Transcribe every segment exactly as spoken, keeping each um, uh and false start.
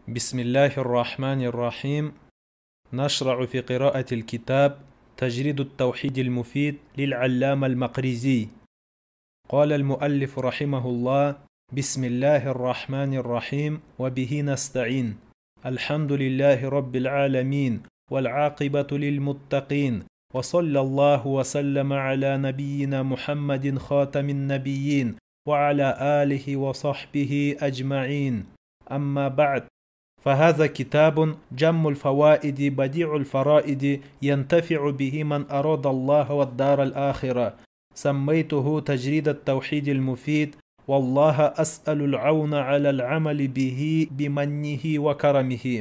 بسم الله الرحمن الرحيم. نشرع في قراءة الكتاب تجريد التوحيد المفيد للعلامة المقريزي. قال المؤلف رحمه الله: بسم الله الرحمن الرحيم، وبه نستعين. الحمد لله رب العالمين، والعاقبة للمتقين، وصلى الله وسلم على نبينا محمد خاتم النبيين وعلى آله وصحبه أجمعين. أما بعد، فهذا كتاب جم الفوائد بديع الفرائد، ينتفع به من أراد الله والدار الآخرة. سميته تجريد التوحيد المفيد، والله أسأل العون على العمل به بمنه وكرمه.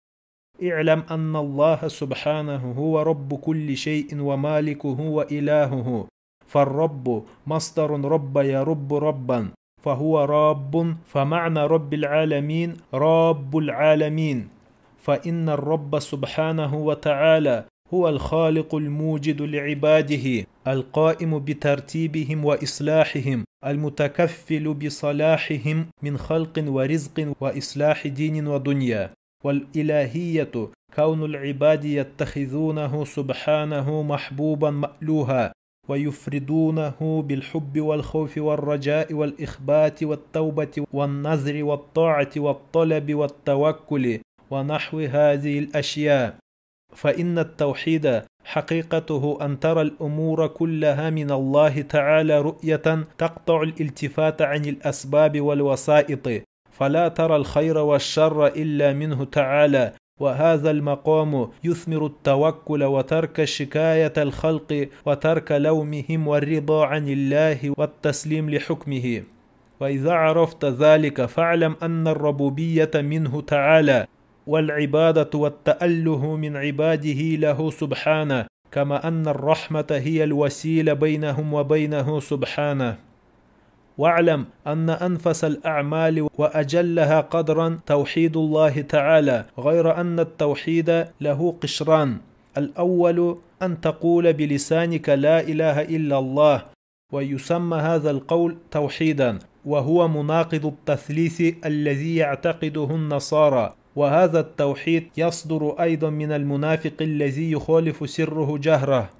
اعلم أن الله سبحانه هو رب كل شيء ومالكه وإلهه، فالرب مصدر رب يرب ربا، فهو رب، فمعنى رب العالمين رب العالمين، فإن الرب سبحانه وتعالى هو الخالق الموجد لعباده، القائم بترتيبهم وإصلاحهم، المتكفل بصلاحهم من خلق ورزق وإصلاح دين ودنيا. والإلهية كون العباد يتخذونه سبحانه محبوبا مألوها، ويفردونه بالحب والخوف والرجاء والإخبات والتوبة والنذر والطاعة والطلب والتوكل ونحو هذه الأشياء. فإن التوحيد حقيقته أن ترى الأمور كلها من الله تعالى رؤية تقطع الالتفات عن الأسباب والوسائط، فلا ترى الخير والشر إلا منه تعالى. وهذا المقام يثمر التوكل وترك شكاية الخلق وترك لومهم والرضا عن الله والتسليم لحكمه. وإذا عرفت ذلك فاعلم أن الربوبية منه تعالى، والعبادة والتأله من عباده له سبحانه، كما أن الرحمة هي الوسيلة بينهم وبينه سبحانه. واعلم أن أنفس الأعمال وأجلها قدرا توحيد الله تعالى، غير أن التوحيد له قشران: الأول أن تقول بلسانك لا إله إلا الله، ويسمى هذا القول توحيدا، وهو مناقض التثليث الذي يعتقده النصارى، وهذا التوحيد يصدر أيضا من المنافق الذي يخالف سره جهره.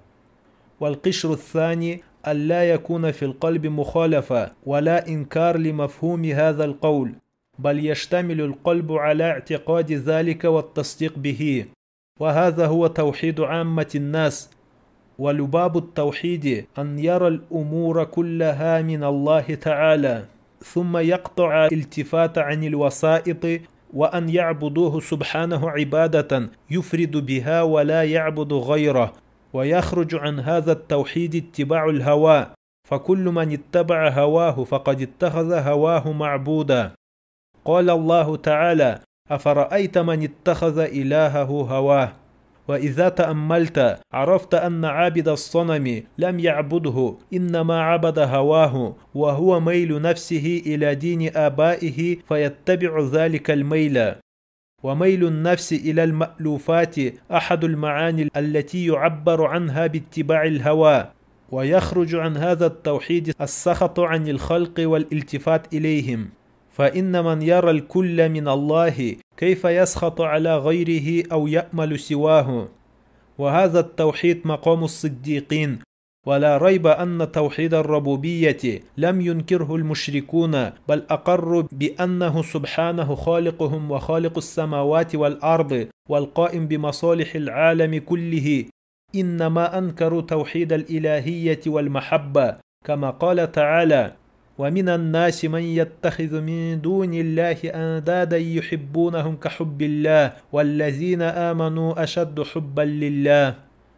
والقشر الثاني أن لا يكون في القلب مخالفة ولا إنكار لمفهوم هذا القول، بل يشتمل القلب على اعتقاد ذلك والتصديق به، وهذا هو توحيد عامة الناس. ولباب التوحيد أن يرى الأمور كلها من الله تعالى، ثم يقطع الالتفات عن الوسائط، وأن يعبدوه سبحانه عبادة يفرد بها ولا يعبد غيره. ويخرج عن هذا التوحيد اتباع الهوى، فكل من اتبع هواه فقد اتخذ هواه معبودا. قال الله تعالى: أفرأيت من اتخذ إلهه هواه. وإذا تأملت عرفت أن عابد الصنم لم يعبده، إنما عبد هواه، وهو ميل نفسه إلى دين آبائه فيتبع ذلك الميل. وميل النفس إلى المألوفات أحد المعاني التي يعبر عنها باتباع الهوى. ويخرج عن هذا التوحيد السخط عن الخلق والالتفات إليهم، فإن من يرى الكل من الله كيف يسخط على غيره أو يأمل سواه. وهذا التوحيد مقام الصديقين، ولا ريب أن توحيد الربوبية لم ينكره المشركون، بل أقروا بأنه سبحانه خالقهم وخالق السماوات والأرض والقائم بمصالح العالم كله، إنما أنكروا توحيد الإلهية والمحبة، كما قال تعالى: ومن الناس من يتخذ من دون الله أندادا يحبونهم كحب الله والذين آمنوا أشد حبا لله.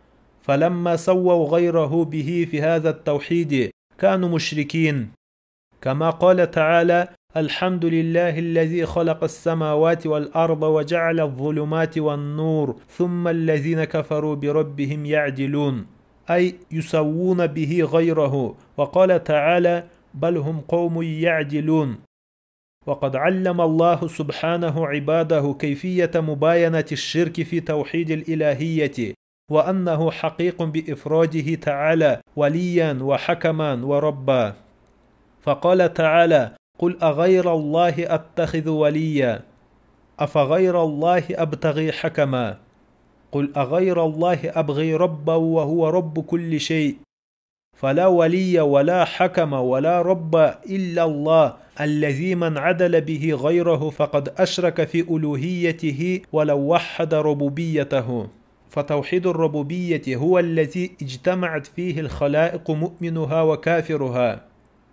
فلما سووا غيره به في هذا التوحيد كانوا مشركين، كما قال تعالى: الحمد لله الذي خلق السماوات والأرض وجعل الظلمات والنور ثم الذين كفروا بربهم يعدلون، أي يسوون به غيره. وقال تعالى: بل هم قوم يعدلون. وقد علم الله سبحانه عباده كيفية مباينة الشرك في توحيد الإلهية، وأنه حقيق بإفراده تعالى وليا وحكما وربا. فقال تعالى: قل أغير الله أتخذ وليا، أفغير الله أبتغي حكما قل أغير الله أبغي ربا وهو رب كل شيء فلا ولي ولا حكم ولا رب إلا الله الذي من عدل به غيره فقد أشرك في ألوهيته ولو وحد ربوبيته. فتوحيد الربوبية هو الذي اجتمعت فيه الخلائق مؤمنها وكافرها،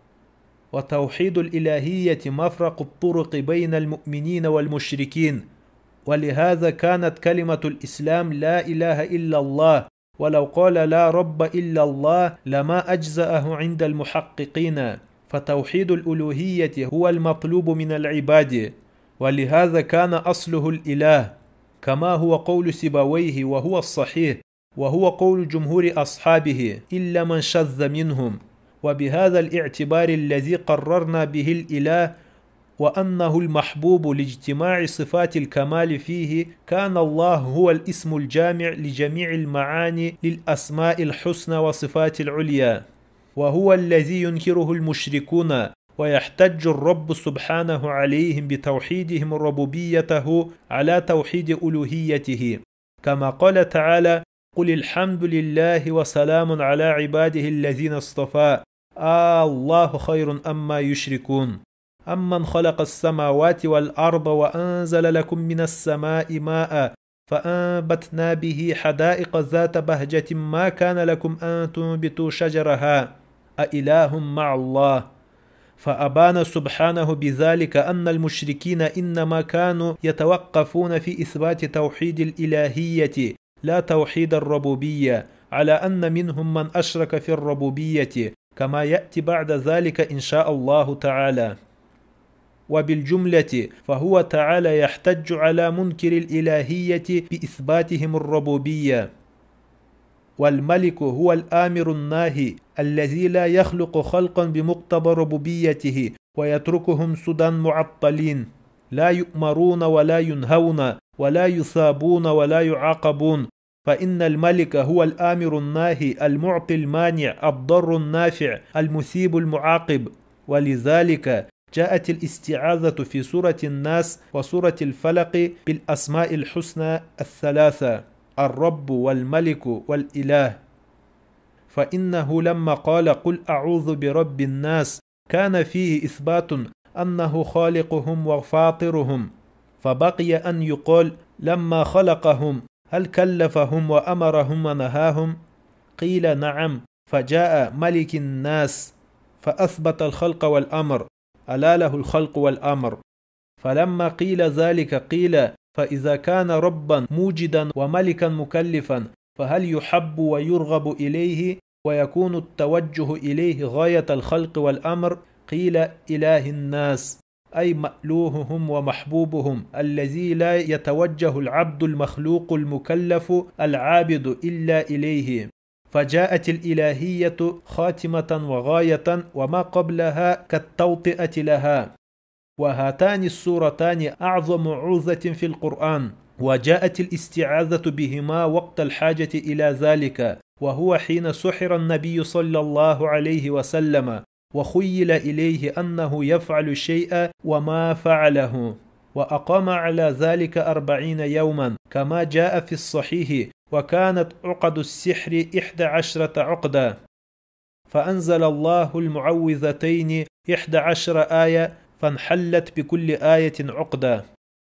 وتوحيد الإلهية مفرق الطرق بين المؤمنين والمشركين. ولهذا كانت كلمة الإسلام لا إله إلا الله، ولو قال لا رب إلا الله لما أجزأه عند المحققين. فتوحيد الألوهية هو المطلوب من العباد، ولهذا كان أصله الإله، كما هو قول سيبويه وهو الصحيح، وهو قول جمهور أصحابه إلا من شذ منهم. وبهذا الاعتبار الذي قررنا به الإله وأنه المحبوب لاجتماع صفات الكمال فيه، كان الله هو الاسم الجامع لجميع المعاني للأسماء الحسنى وصفات العليا، وهو الذي ينكره المشركون ويحتج الرب سبحانه عليهم بتوحيدهم ربوبيته على توحيد ألوهيته، كما قال تعالى: قل الحمد لله وسلام على عباده الذين اصطفى آه الله خير أما يشركون أمن خلق السماوات والأرض وأنزل لكم من السماء ماء فأنبتنا به حدائق ذات بهجة ما كان لكم أن تنبتوا شجرها أإله مع الله. فأبان سبحانه بذلك أن المشركين إنما كانوا يتوقفون في إثبات توحيد الإلهية لا توحيد الربوبية، على أن منهم من أشرك في الربوبية كما يأتي بعد ذلك إن شاء الله تعالى. وبالجملة فهو تعالى يحتج على منكر الإلهية بإثباتهم الربوبية. والملك هو الآمر الناهي الذي لا يخلق خلقا بمقتضى ربوبيته ويتركهم سدى معطلين، لا يؤمرون ولا ينهون ولا يثابون ولا يعاقبون. فإن الملك هو الآمر الناهي المعطي المانع الضر النافع المثيب المعاقب. ولذلك جاءت الاستعاذة في سورة الناس وسورة الفلق بالأسماء الحسنى الثلاثة: الرب والملك والإله. فإنه لما قال قل أعوذ برب الناس كان فيه إثبات أنه خالقهم وفاطرهم، فبقي أن يقال لما خلقهم هل كلفهم وأمرهم ونهاهم؟ قيل نعم، فجاء ملك الناس فأثبت الخلق والأمر، ألا له الخلق والأمر. فلما قيل ذلك قيل فإذا كان ربا موجدا وملكا مكلفا فهل يحب ويرغب إليه ويكون التوجه إليه غاية الخلق والأمر؟ قيل إله الناس، أي مألوههم ومحبوبهم الذي لا يتوجه العبد المخلوق المكلف العابد إلا إليه. فجاءت الإلهية خاتمة وغاية وما قبلها كالتوطئة لها. وهاتان السورتان أعظم عوذة في القرآن، وجاءت الاستعاذة بهما وقت الحاجة إلى ذلك، وهو حين سحر النبي صلى الله عليه وسلم وخيل إليه أنه يفعل شيئا وما فعله، وأقام على ذلك أربعين يوما كما جاء في الصحيح، وكانت عقد السحر إحدى عشرة عقدة. فأنزل الله المعوذتين إحدى عشر آية فانحلت بكل آية عقدة.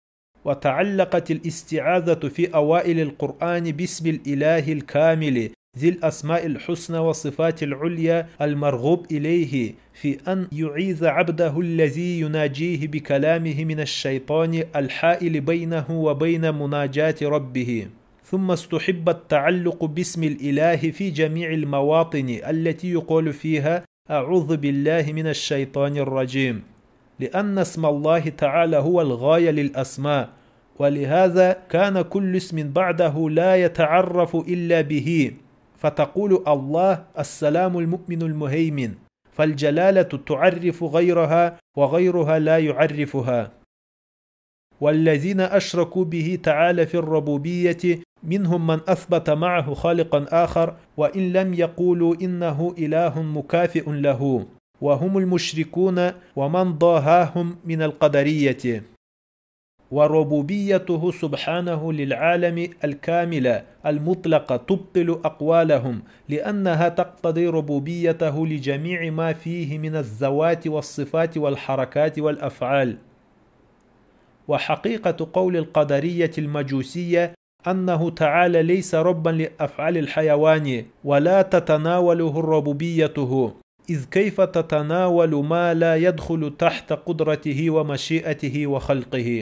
وتعلقت الاستعاذة في أوائل القرآن باسم الإله الكامل ذي الأسماء الحسنى والصفات العليا المرغوب إليه في أن يعيذ عبده الذي يناجيه بكلامه من الشيطان الحائل بينه وبين مناجاة ربه. ثم استحب التعلق باسم الإله في جميع المواطن التي يقول فيها أعوذ بالله من الشيطان الرجيم، لأن اسم الله تعالى هو الغاية للأسماء، ولهذا كان كل اسم بعده لا يتعرف إلا به، فتقول الله السلام المؤمن المهيمن، فالجلالة تعرف غيرها وغيرها لا يعرفها. والذين أشركوا به تعالى في الربوبية منهم من أثبت معه خالقا آخر وإن لم يقولوا إنه إله مكافئ له، وهم المشركون ومن ضاهاهم من القدرية. وربوبيته سبحانه للعالم الكاملة المطلقة تبطل أقوالهم، لأنها تقتضي ربوبيته لجميع ما فيه من الذوات والصفات والحركات والأفعال. وحقيقة قول القدرية المجوسية أنه تعالى ليس ربا لأفعال الحيوان ولا تتناوله ربوبيته، إذ كيف تتناول ما لا يدخل تحت قدرته ومشيئته وخلقه.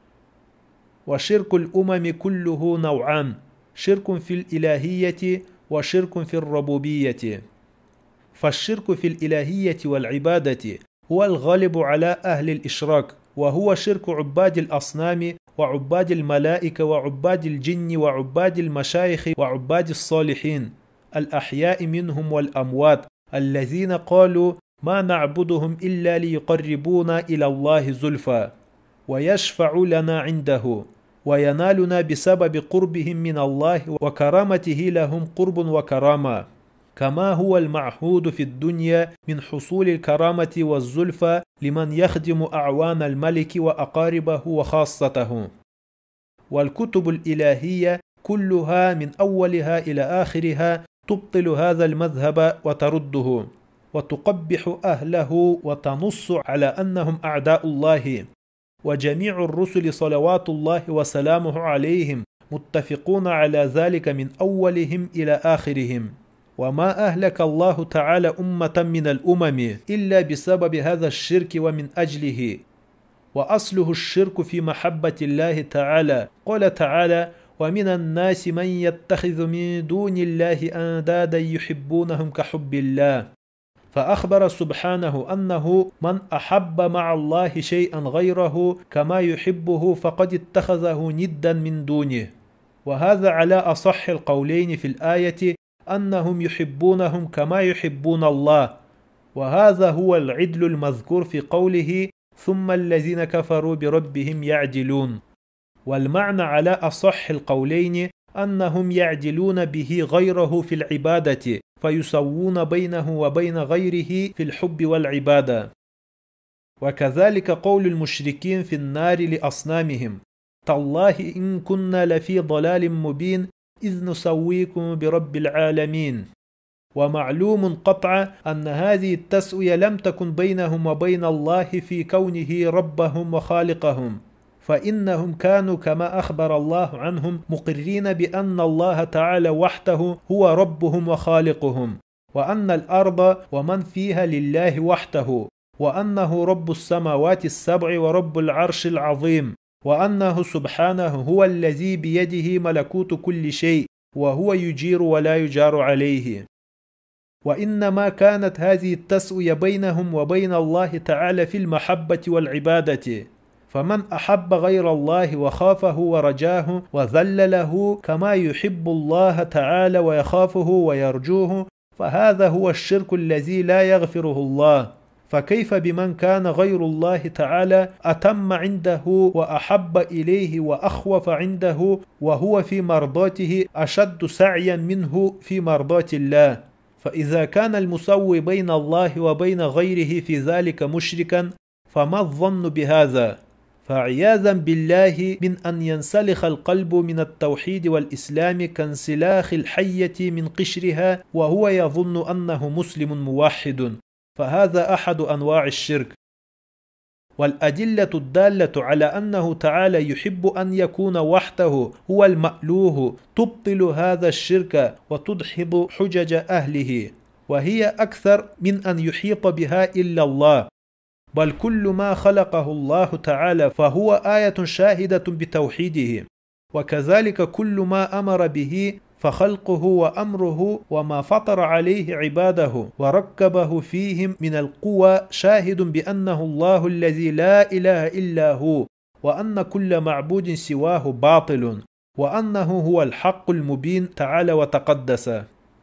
وشرك الأمم كله نوعان: شرك في الإلهية وشرك في الربوبية. فالشرك في الإلهية والعبادة هو الغالب على أهل الإشراك، وهو شرك عباد الأصنام وعباد الملائكة وعباد الجن وعباد المشايخ وعباد الصالحين الأحياء منهم والأموات، الذين قالوا ما نعبدهم إلا ليقربونا إلى الله زلفى ويشفع لنا عنده وينالنا بسبب قربهم من الله وكرامته لهم قرب وكرامة، كما هو المعهود في الدنيا من حصول الكرامة والزلفى لمن يخدم أعوان الملك وأقاربه وخاصته. والكتب الإلهية كلها من أولها إلى آخرها تبطل هذا المذهب وترده وتقبح أهله وتنص على أنهم أعداء الله. وجميع الرسل صلوات الله وسلامه عليهم متفقون على ذلك من أولهم إلى آخرهم. وما أهلك الله تعالى أمة من الأمم إلا بسبب هذا الشرك ومن أجله، وأصله الشرك في محبة الله تعالى. قال تعالى: ومن الناس من يتخذ من دون الله أندادا يحبونهم كحب الله. فأخبر سبحانه أنه من أحب مع الله شيئا غيره كما يحبه فقد اتخذه ندا من دونه. وهذا على أصح القولين في الآية، أنهم يحبونهم كما يحبون الله، وهذا هو العدل المذكور في قوله: ثم الذين كفروا بربهم يعدلون. والمعنى على أصح القولين أنهم يعدلون به غيره في العبادة، فيسوون بينه وبين غيره في الحب والعبادة. وكذلك قول المشركين في النار لأصنامهم: تالله إن كنا لفي ضلال مبين إذ نسويكم برب العالمين. ومعلوم قطعا أن هذه التسوية لم تكن بينهم وبين الله في كونه ربهم وخالقهم، فإنهم كانوا كما أخبر الله عنهم مقرين بأن الله تعالى وحده هو ربهم وخالقهم، وأن الأرض ومن فيها لله وحده، وأنه رب السماوات السبع ورب العرش العظيم، وأنه سبحانه هو الذي بيده ملكوت كل شيء، وهو يجير ولا يجار عليه. وإنما كانت هذه التسوية بينهم وبين الله تعالى في المحبة والعبادة، فمن أحب غير الله وخافه ورجاه وذل له كما يحب الله تعالى ويخافه ويرجوه، فهذا هو الشرك الذي لا يغفره الله. فكيف بمن كان غير الله تعالى أتم عنده وأحب إليه وأخوف عنده، وهو في مرضاته أشد سعيا منه في مرضاة الله؟ فإذا كان المسوي بين الله وبين غيره في ذلك مشركا، فما الظن بهذا؟ فعياذا بالله من أن ينسلخ القلب من التوحيد والإسلام كانسلاخ الحية من قشرها وهو يظن أنه مسلم موحد، فهذا أحد أنواع الشرك. والأدلة الدالة على أنه تعالى يحب أن يكون وحده هو المألوه تبطل هذا الشرك وتدحض حجج أهله، وهي أكثر من أن يحيط بها إلا الله، بل كل ما خلقه الله تعالى فهو آية شاهدة بتوحيده. وكذلك كل ما أمر به فخلقه وأمره وما فطر عليه عباده وركبه فيهم من القوى شاهد بأنه الله الذي لا إله إلا هو، وأن كل معبود سواه باطل، وأنه هو الحق المبين تعالى وتقدس.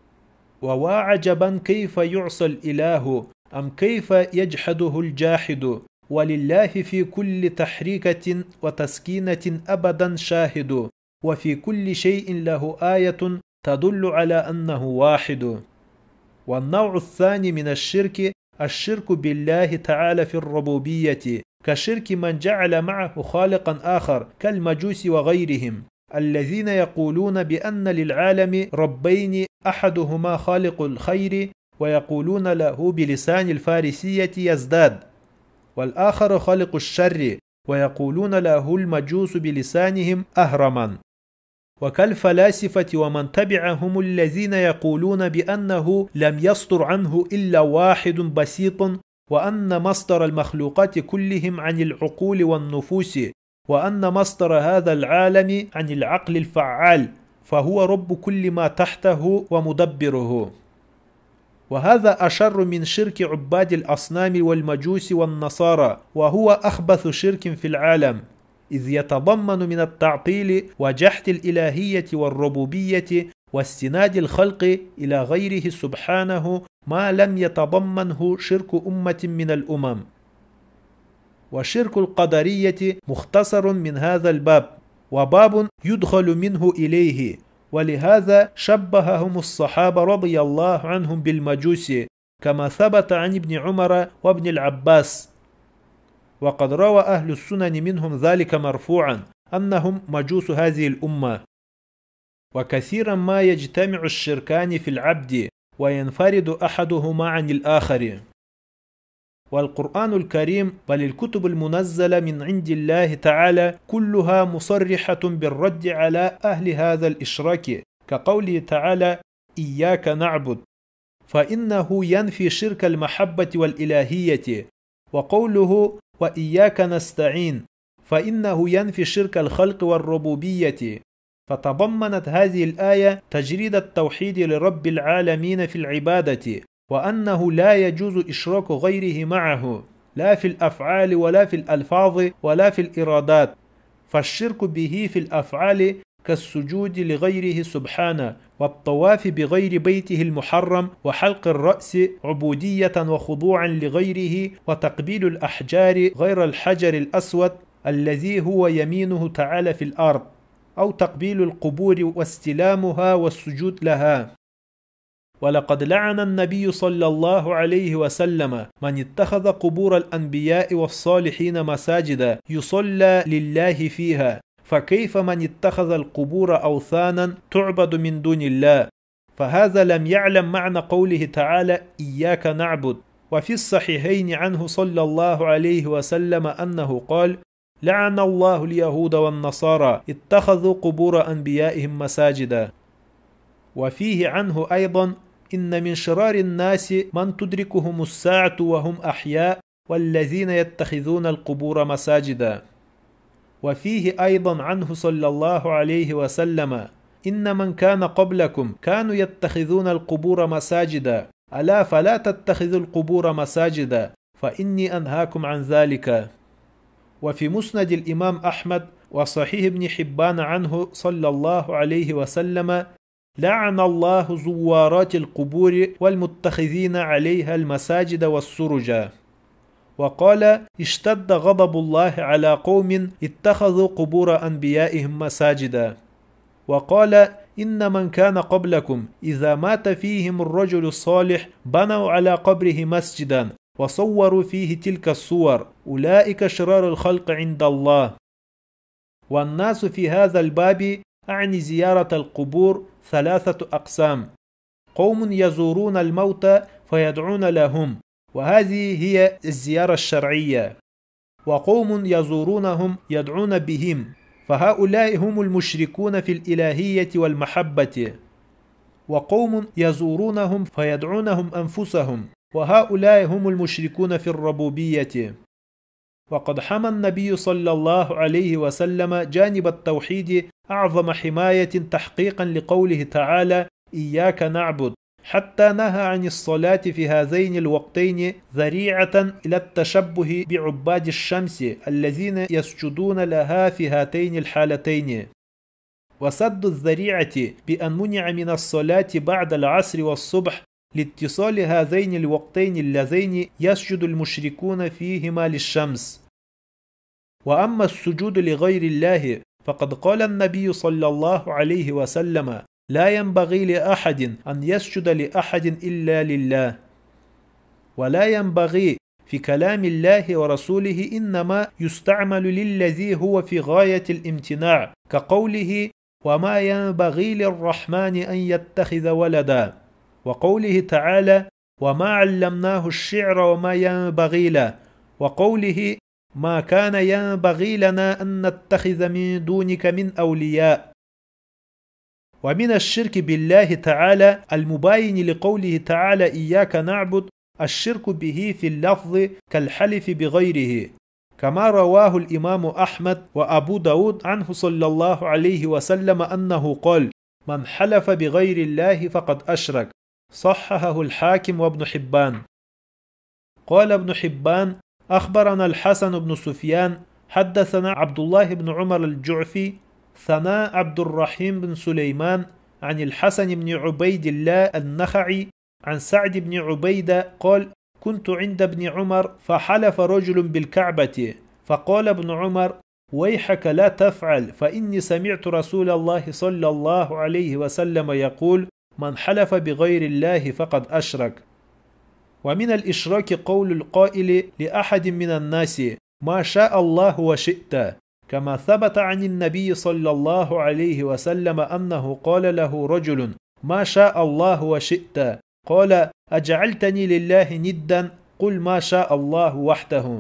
وواعجبا كيف يعصى الإله أم كيف يجحده الجاحد، ولله في كل تحريكة وتسكينة أبدا شاهد، وفي كل شيء له آية تدل على أنه واحد. والنوع الثاني من الشرك الشرك بالله تعالى في الربوبية، كشرك من جعل معه خالقا آخر كالمجوس وغيرهم الذين يقولون بأن للعالم ربين أحدهما خالق الخير ويقولون له بلسان الفارسية يزداد، والآخر خالق الشر ويقولون له المجوس بلسانهم أهرما، وكالفلاسفة ومن تبعهم الذين يقولون بأنه لم يصدر عنه إلا واحد بسيط، وأن مصدر المخلوقات كلهم عن العقول والنفوس، وأن مصدر هذا العالم عن العقل الفعال، فهو رب كل ما تحته ومدبره. وهذا أشر من شرك عباد الأصنام والمجوس والنصارى، وهو أخبث شرك في العالم، إذ يتضمن من التعطيل وجحد الإلهية والربوبية واستناد الخلق إلى غيره سبحانه ما لم يتضمنه شرك أمة من الأمم. وشرك القدرية مختصر من هذا الباب، وباب يدخل منه إليه، ولهذا شبههم الصحابة رضي الله عنهم بالمجوس، كما ثبت عن ابن عمر وابن العباس، وقد روى أهل السنن منهم ذلك مرفوعا أنهم مجوس هذه الأمة. وكثيرا ما يجتمع الشركان في العبد وينفرد أحدهما عن الآخر. والقرآن الكريم بل الكتب المنزلة من عند الله تعالى كلها مصرحة بالرد على أهل هذا الإشراك، كقوله تعالى إياك نعبد، فإنه ينفي شرك المحبة والإلهية، وقوله وإياك نستعين فإنه ينفي شرك الخلق والربوبية. فتضمنت هذه الآية تجريد التوحيد لرب العالمين في العبادة، وأنه لا يجوز إشراك غيره معه، لا في الأفعال ولا في الألفاظ ولا في الإرادات، فالشرك به في الأفعال كالسجود لغيره سبحانه، والطواف بغير بيته المحرم، وحلق الرأس عبودية وخضوعا لغيره، وتقبيل الأحجار غير الحجر الأسود الذي هو يمينه تعالى في الأرض، أو تقبيل القبور واستلامها والسجود لها. ولقد لعن النبي صلى الله عليه وسلم من اتخذ قبور الأنبياء والصالحين مساجدا يصلى لله فيها، فكيف من اتخذ القبور أوثانا تعبد من دون الله؟ فهذا لم يعلم معنى قوله تعالى إياك نعبد. وفي الصحيحين عنه صلى الله عليه وسلم أنه قال لعن الله اليهود والنصارى اتخذوا قبور أنبيائهم مساجدا. وفيه عنه أيضا إن من شرار الناس من تدركهم الساعة وهم أحياء والذين يتخذون القبور مساجدا. وفيه أيضا عنه صلى الله عليه وسلم إن من كان قبلكم كانوا يتخذون القبور مساجدا، ألا فلا تتخذوا القبور مساجدا فإني أنهاكم عن ذلك. وفي مسند الإمام أحمد وصحيح ابن حبان عنه صلى الله عليه وسلم لعن الله زوارات القبور والمتخذين عليها المساجد والسرجا. وقال اشتد غضب الله على قوم اتخذوا قبور أنبيائهم مساجدا. وقال إن من كان قبلكم إذا مات فيهم الرجل الصالح بنوا على قبره مسجدا وصوروا فيه تلك الصور، أولئك شرار الخلق عند الله. والناس في هذا الباب أعني زيارة القبور ثلاثة أقسام: قوم يزورون الموتى فيدعون لهم، وهذه هي الزيارة الشرعية، وقوم يزورونهم يدعون بهم، فهؤلاء هم المشركون في الإلهية والمحبة. وقوم يزورونهم فيدعونهم أنفسهم، وهؤلاء هم المشركون في الربوبية. وقد حمى النبي صلى الله عليه وسلم جانب التوحيد أعظم حماية تحقيقا لقوله تعالى إياك نعبد، حتى نهى عن الصلاة في هذين الوقتين ذريعة إلى التشبه بعباد الشمس الذين يسجدون لها في هاتين الحالتين. وسد الذريعة بأن منع من الصلاة بعد العصر والصبح لاتصال هذين الوقتين اللذين يسجد المشركون فيهما للشمس. وأما السجود لغير الله فقد قال النبي صلى الله عليه وسلم لا ينبغي لأحد أن يسجد لأحد إلا لله. ولا ينبغي في كلام الله ورسوله إنما يستعمل للذي هو في غاية الامتناع، كقوله وما ينبغي للرحمن أن يتخذ ولدا، وقوله تعالى وما علمناه الشعر وما ينبغي له، وقوله ما كان ينبغي لنا أن نتخذ من دونك من أولياء. ومن الشرك بالله تعالى المباين لقوله تعالى إياك نعبد الشرك به في اللفظ كالحلف بغيره، كما رواه الإمام أحمد وأبو داود عنه صلى الله عليه وسلم أنه قال من حلف بغير الله فقد أشرك، صححه الحاكم وابن حبان. قال ابن حبان أخبرنا الحسن بن سفيان حدثنا عبد الله بن عمر الجعفي ثناء عبد الرحيم بن سليمان عن الحسن بن عبيد الله النخعي عن سعد بن عبيدة قال كنت عند ابن عمر فحلف رجل بالكعبة، فقال ابن عمر ويحك لا تفعل، فإني سمعت رسول الله صلى الله عليه وسلم يقول من حلف بغير الله فقد أشرك. ومن الإشراك قول القائل لأحد من الناس ما شاء الله وشئت، كما ثبت عن النبي صلى الله عليه وسلم أنه قال له رجل ما شاء الله وشئت، قال أجعلتني لله ندا، قل ما شاء الله وحده.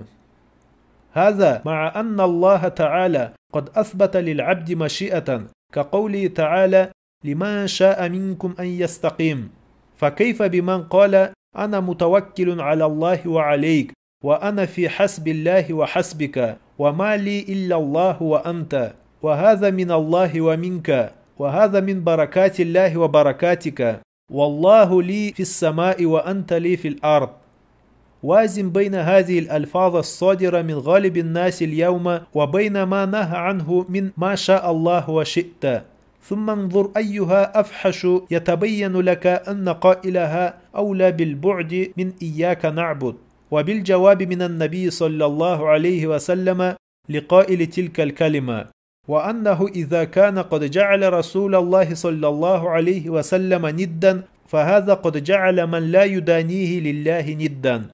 هذا مع أن الله تعالى قد أثبت للعبد مشيئة، كقوله تعالى لمن شاء منكم أن يستقيم، فكيف بمن قال أنا متوكل على الله وعليك، وأنا في حسب الله وحسبك، وما لي إلا الله وأنت، وهذا من الله ومنك، وهذا من بركات الله وبركاتك، والله لي في السماء وأنت لي في الأرض. وازن بين هذه الألفاظ الصادرة من غالب الناس اليوم وبين ما نهى عنه من ما شاء الله وشئت، ثم انظر أيها أفحش، يتبين لك أن قائلها أولى بالبعد من إياك نعبد. وبالجواب من النبي صلى الله عليه وسلم لقائل تلك الكلمة، وأنه إذا كان قد جعل رسول الله صلى الله عليه وسلم ندا فهذا قد جعل من لا يدانيه لله ندا.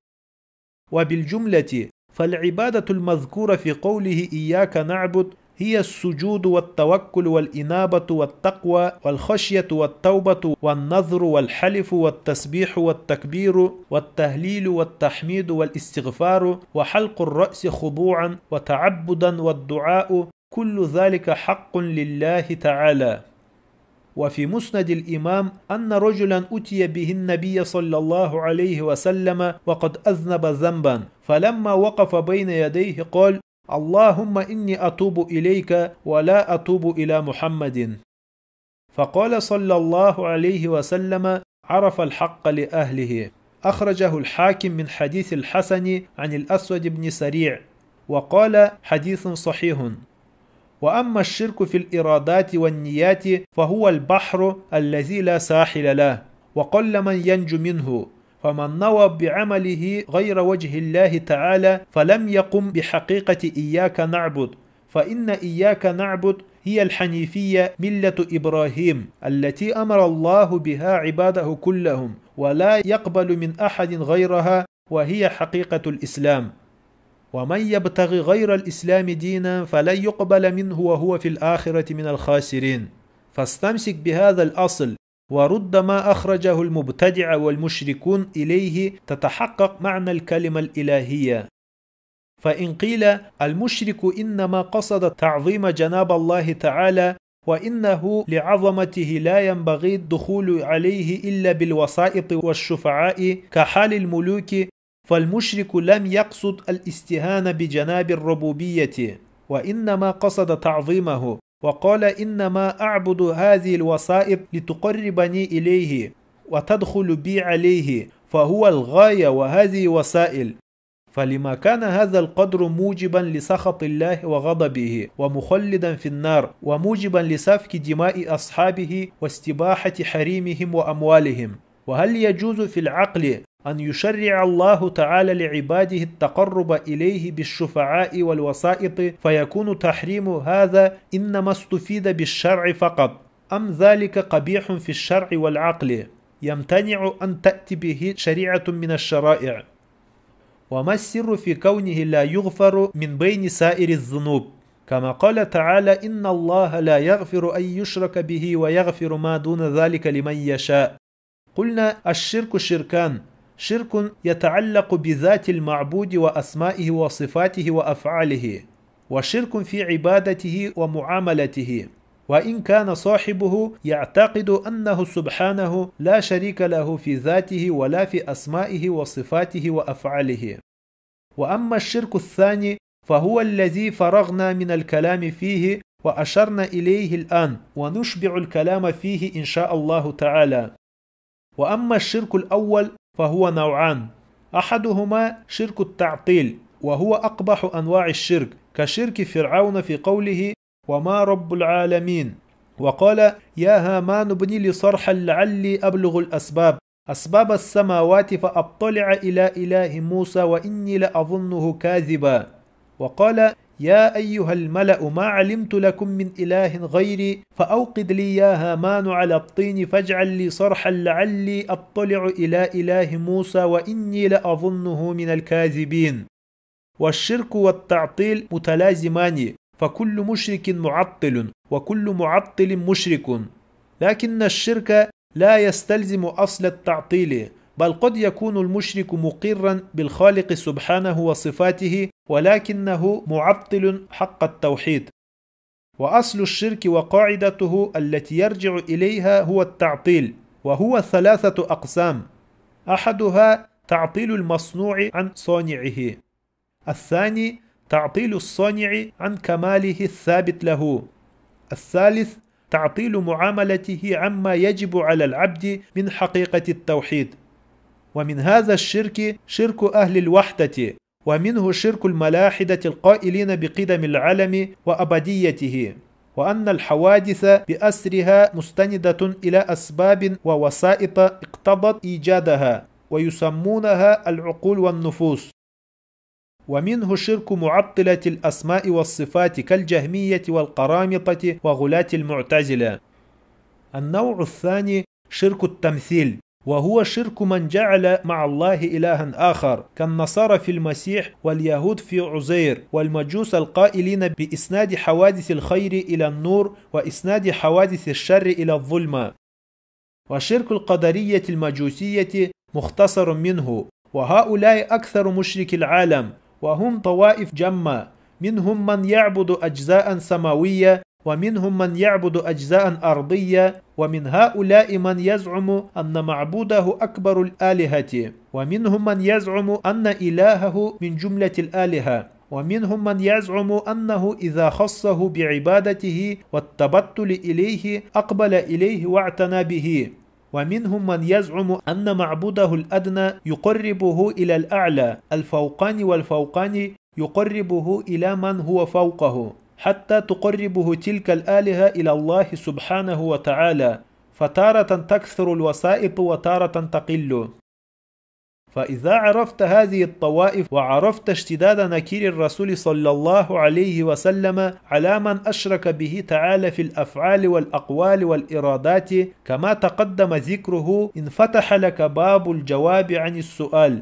وبالجملة فالعبادة المذكورة في قوله إياك نعبد هي السجود والتوكل والإنابة والتقوى والخشية والتوبة والنذر والحلف والتسبيح والتكبير والتهليل والتحميد والاستغفار وحلق الرأس خضوعا وتعبدا والدعاء، كل ذلك حق لله تعالى. وفي مسند الإمام أن رجلا أتي به النبي صلى الله عليه وسلم وقد أذنب ذنبا، فلما وقف بين يديه قال اللهم إني أتوب إليك ولا أتوب إلى محمد، فقال صلى الله عليه وسلم عرف الحق لأهله. أخرجه الحاكم من حديث الحسن عن الأسود بن سريع وقال حديث صحيح. وأما الشرك في الإرادات والنيات فهو البحر الذي لا ساحل له، وقل من ينجو منه، فمن نوى بعمله غير وجه الله تعالى فلم يقم بحقيقة إياك نعبد، فإن إياك نعبد هي الحنيفية ملة إبراهيم التي أمر الله بها عباده كلهم، ولا يقبل من أحد غيرها، وهي حقيقة الإسلام. ومن يبتغي غير الإسلام دينا فلن يقبل منه وهو في الآخرة من الخاسرين. فاستمسك بهذا الأصل ورد ما أخرجه المبتدع والمشركون إليه تتحقق معنى الكلمة الإلهية. فإن قيل المشرك إنما قصد تعظيم جناب الله تعالى وإنه لعظمته لا ينبغي الدخول عليه إلا بالوسائط والشفعاء كحال الملوك، فالمشرك لم يقصد الاستهانة بجناب الربوبية، وإنما قصد تعظيمه، وقال إنما أعبد هذه الوسائط لتقربني إليه وتدخل بي عليه، فهو الغاية وهذه وسائل. فلما كان هذا القدر موجبا لسخط الله وغضبه ومخلدا في النار وموجبا لسفك دماء أصحابه واستباحة حريمهم وأموالهم، وهل يجوز في العقل أن يشرع الله تعالى لعباده التقرب إليه بالشفعاء والوسائط فيكون تحريم هذا إنما استفيد بالشرع فقط، أم ذلك قبيح في الشرع والعقل يمتنع أن تأتي به شريعة من الشرائع؟ وما السر في كونه لا يغفر من بين سائر الذنوب؟ كما قال تعالى: إن الله لا يغفر أن يشرك به ويغفر ما دون ذلك لمن يشاء. قلنا الشرك شركان: شرك يتعلق بذات المعبود وأسمائه وصفاته وأفعاله، وشرك في عبادته ومعاملته، وإن كان صاحبه يعتقد أنه سبحانه لا شريك له في ذاته ولا في أسمائه وصفاته وأفعاله. وأما الشرك الثاني فهو الذي فرغنا من الكلام فيه وأشرنا إليه الآن، ونشبع الكلام فيه إن شاء الله تعالى. وأما الشرك الأول فهو نوعان: أحدهما شرك التعطيل، وهو أقبح أنواع الشرك، كشرك فرعون في قوله: وما رب العالمين، وقال: يا هامان ابن لي صرحا لعلي أبلغ الأسباب أسباب السماوات فأطلع إلى إله موسى وإني لأظنه كاذبا، وقال: يا أيها الملأ ما علمت لكم من إله غيري فأوقد لي يا هامان على الطين فاجعل لي صرحا لعلي أطلع إلى إله موسى وإني لأظنه من الكاذبين. والشرك والتعطيل متلازمان، فكل مشرك معطل وكل معطل مشرك، لكن الشرك لا يستلزم أصل التعطيل، بل قد يكون المشرك مقرا بالخالق سبحانه وصفاته ولكنه معطل حق التوحيد. وأصل الشرك وقاعدته التي يرجع إليها هو التعطيل، وهو ثلاثة أقسام: أحدها تعطيل المصنوع عن صانعه، الثاني تعطيل الصانع عن كماله الثابت له، الثالث تعطيل معاملته عما يجب على العبد من حقيقة التوحيد. ومن هذا الشرك شرك أهل الوحدة، ومنه شرك الملاحدة القائلين بقدم العالم وأبديته، وأن الحوادث بأسرها مستندة إلى أسباب ووسائط اقتضت إيجادها، ويسمونها العقول والنفوس. ومنه شرك معطلة الأسماء والصفات كالجهمية والقرامطة وغلاة المعتزلة. النوع الثاني شرك التمثيل، وهو شرك من جعل مع الله إلها آخر، كالنصارى في المسيح واليهود في عزير، والمجوس القائلين بإسناد حوادث الخير إلى النور وإسناد حوادث الشر إلى الظلمة. وشرك القدرية المجوسية مختصر منه، وهؤلاء أكثر مشرك العالم، وهم طوائف جمة، منهم من يعبد أجزاء سماوية، ومنهم من يعبد أجزاء أرضية، ومن هؤلاء من يزعم أن معبوده أكبر الآلهة، ومنهم من يزعم أن إلهه من جملة الآلهة، ومنهم من يزعم أنه إذا خصه بعبادته والتبتل إليه أقبل إليه واعتنى به، ومنهم من يزعم أن معبوده الأدنى يقربه إلى الأعلى، الفوقان والفوقان يقربه إلى من هو فوقه، حتى تقربه تلك الآلهة إلى الله سبحانه وتعالى، فتارة تكثر الوسائط وتارة تقل. فإذا عرفت هذه الطوائف وعرفت اشتداد نكير الرسول صلى الله عليه وسلم على من أشرك به تعالى في الأفعال والأقوال والإرادات كما تقدم ذكره، انفتح لك باب الجواب عن السؤال.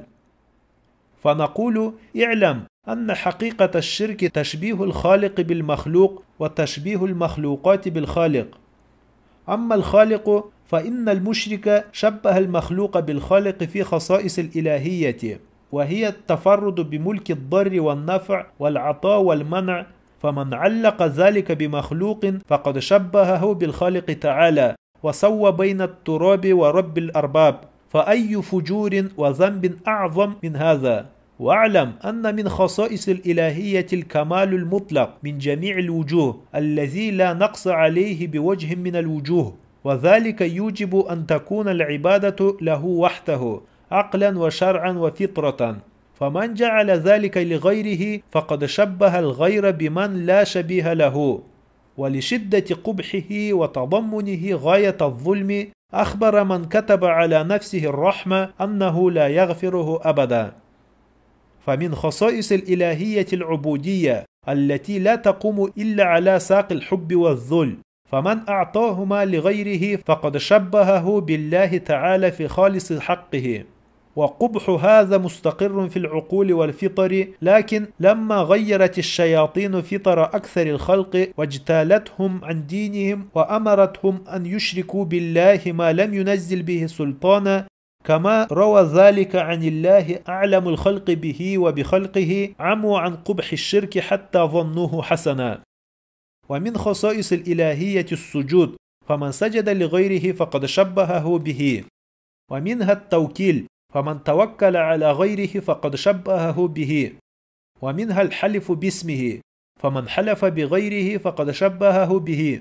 فنقول: اعلم أن حقيقة الشرك تشبيه الخالق بالمخلوق، وتشبيه المخلوقات بالخالق. أما الخالق فإن المشرك شبه المخلوق بالخالق في خصائص الإلهية، وهي التفرد بملك الضر والنفع والعطاء والمنع، فمن علق ذلك بمخلوق فقد شبهه بالخالق تعالى، وسوى بين التراب ورب الأرباب، فأي فجور وذنب أعظم من هذا؟ واعلم أن من خصائص الإلهية الكمال المطلق من جميع الوجوه الذي لا نقص عليه بوجه من الوجوه، وذلك يوجب أن تكون العبادة له وحده عقلا وشرعا وفطرة، فمن جعل ذلك لغيره فقد شبه الغير بمن لا شبيه له. ولشدة قبحه وتضمنه غاية الظلم أخبر من كتب على نفسه الرحمة أنه لا يغفره أبدا. فمن خصائص الإلهية العبودية التي لا تقوم إلا على ساق الحب والذل، فمن أعطاهما لغيره فقد شبهه بالله تعالى في خالص حقه. وقبح هذا مستقر في العقول والفطر، لكن لما غيرت الشياطين فطر أكثر الخلق واجتالتهم عن دينهم وأمرتهم أن يشركوا بالله ما لم ينزل به سلطانا، كما روى ذلك عن الله أعلم الخلق به وبخلقه، عموا عن قبح الشرك حتى ظنوه حسنا. ومن خصائص الإلهية السجود، فمن سجد لغيره فقد شبهه به. ومنها التوكيل، فمن توكل على غيره فقد شبهه به. ومنها الحلف باسمه، فمن حلف بغيره فقد شبهه به.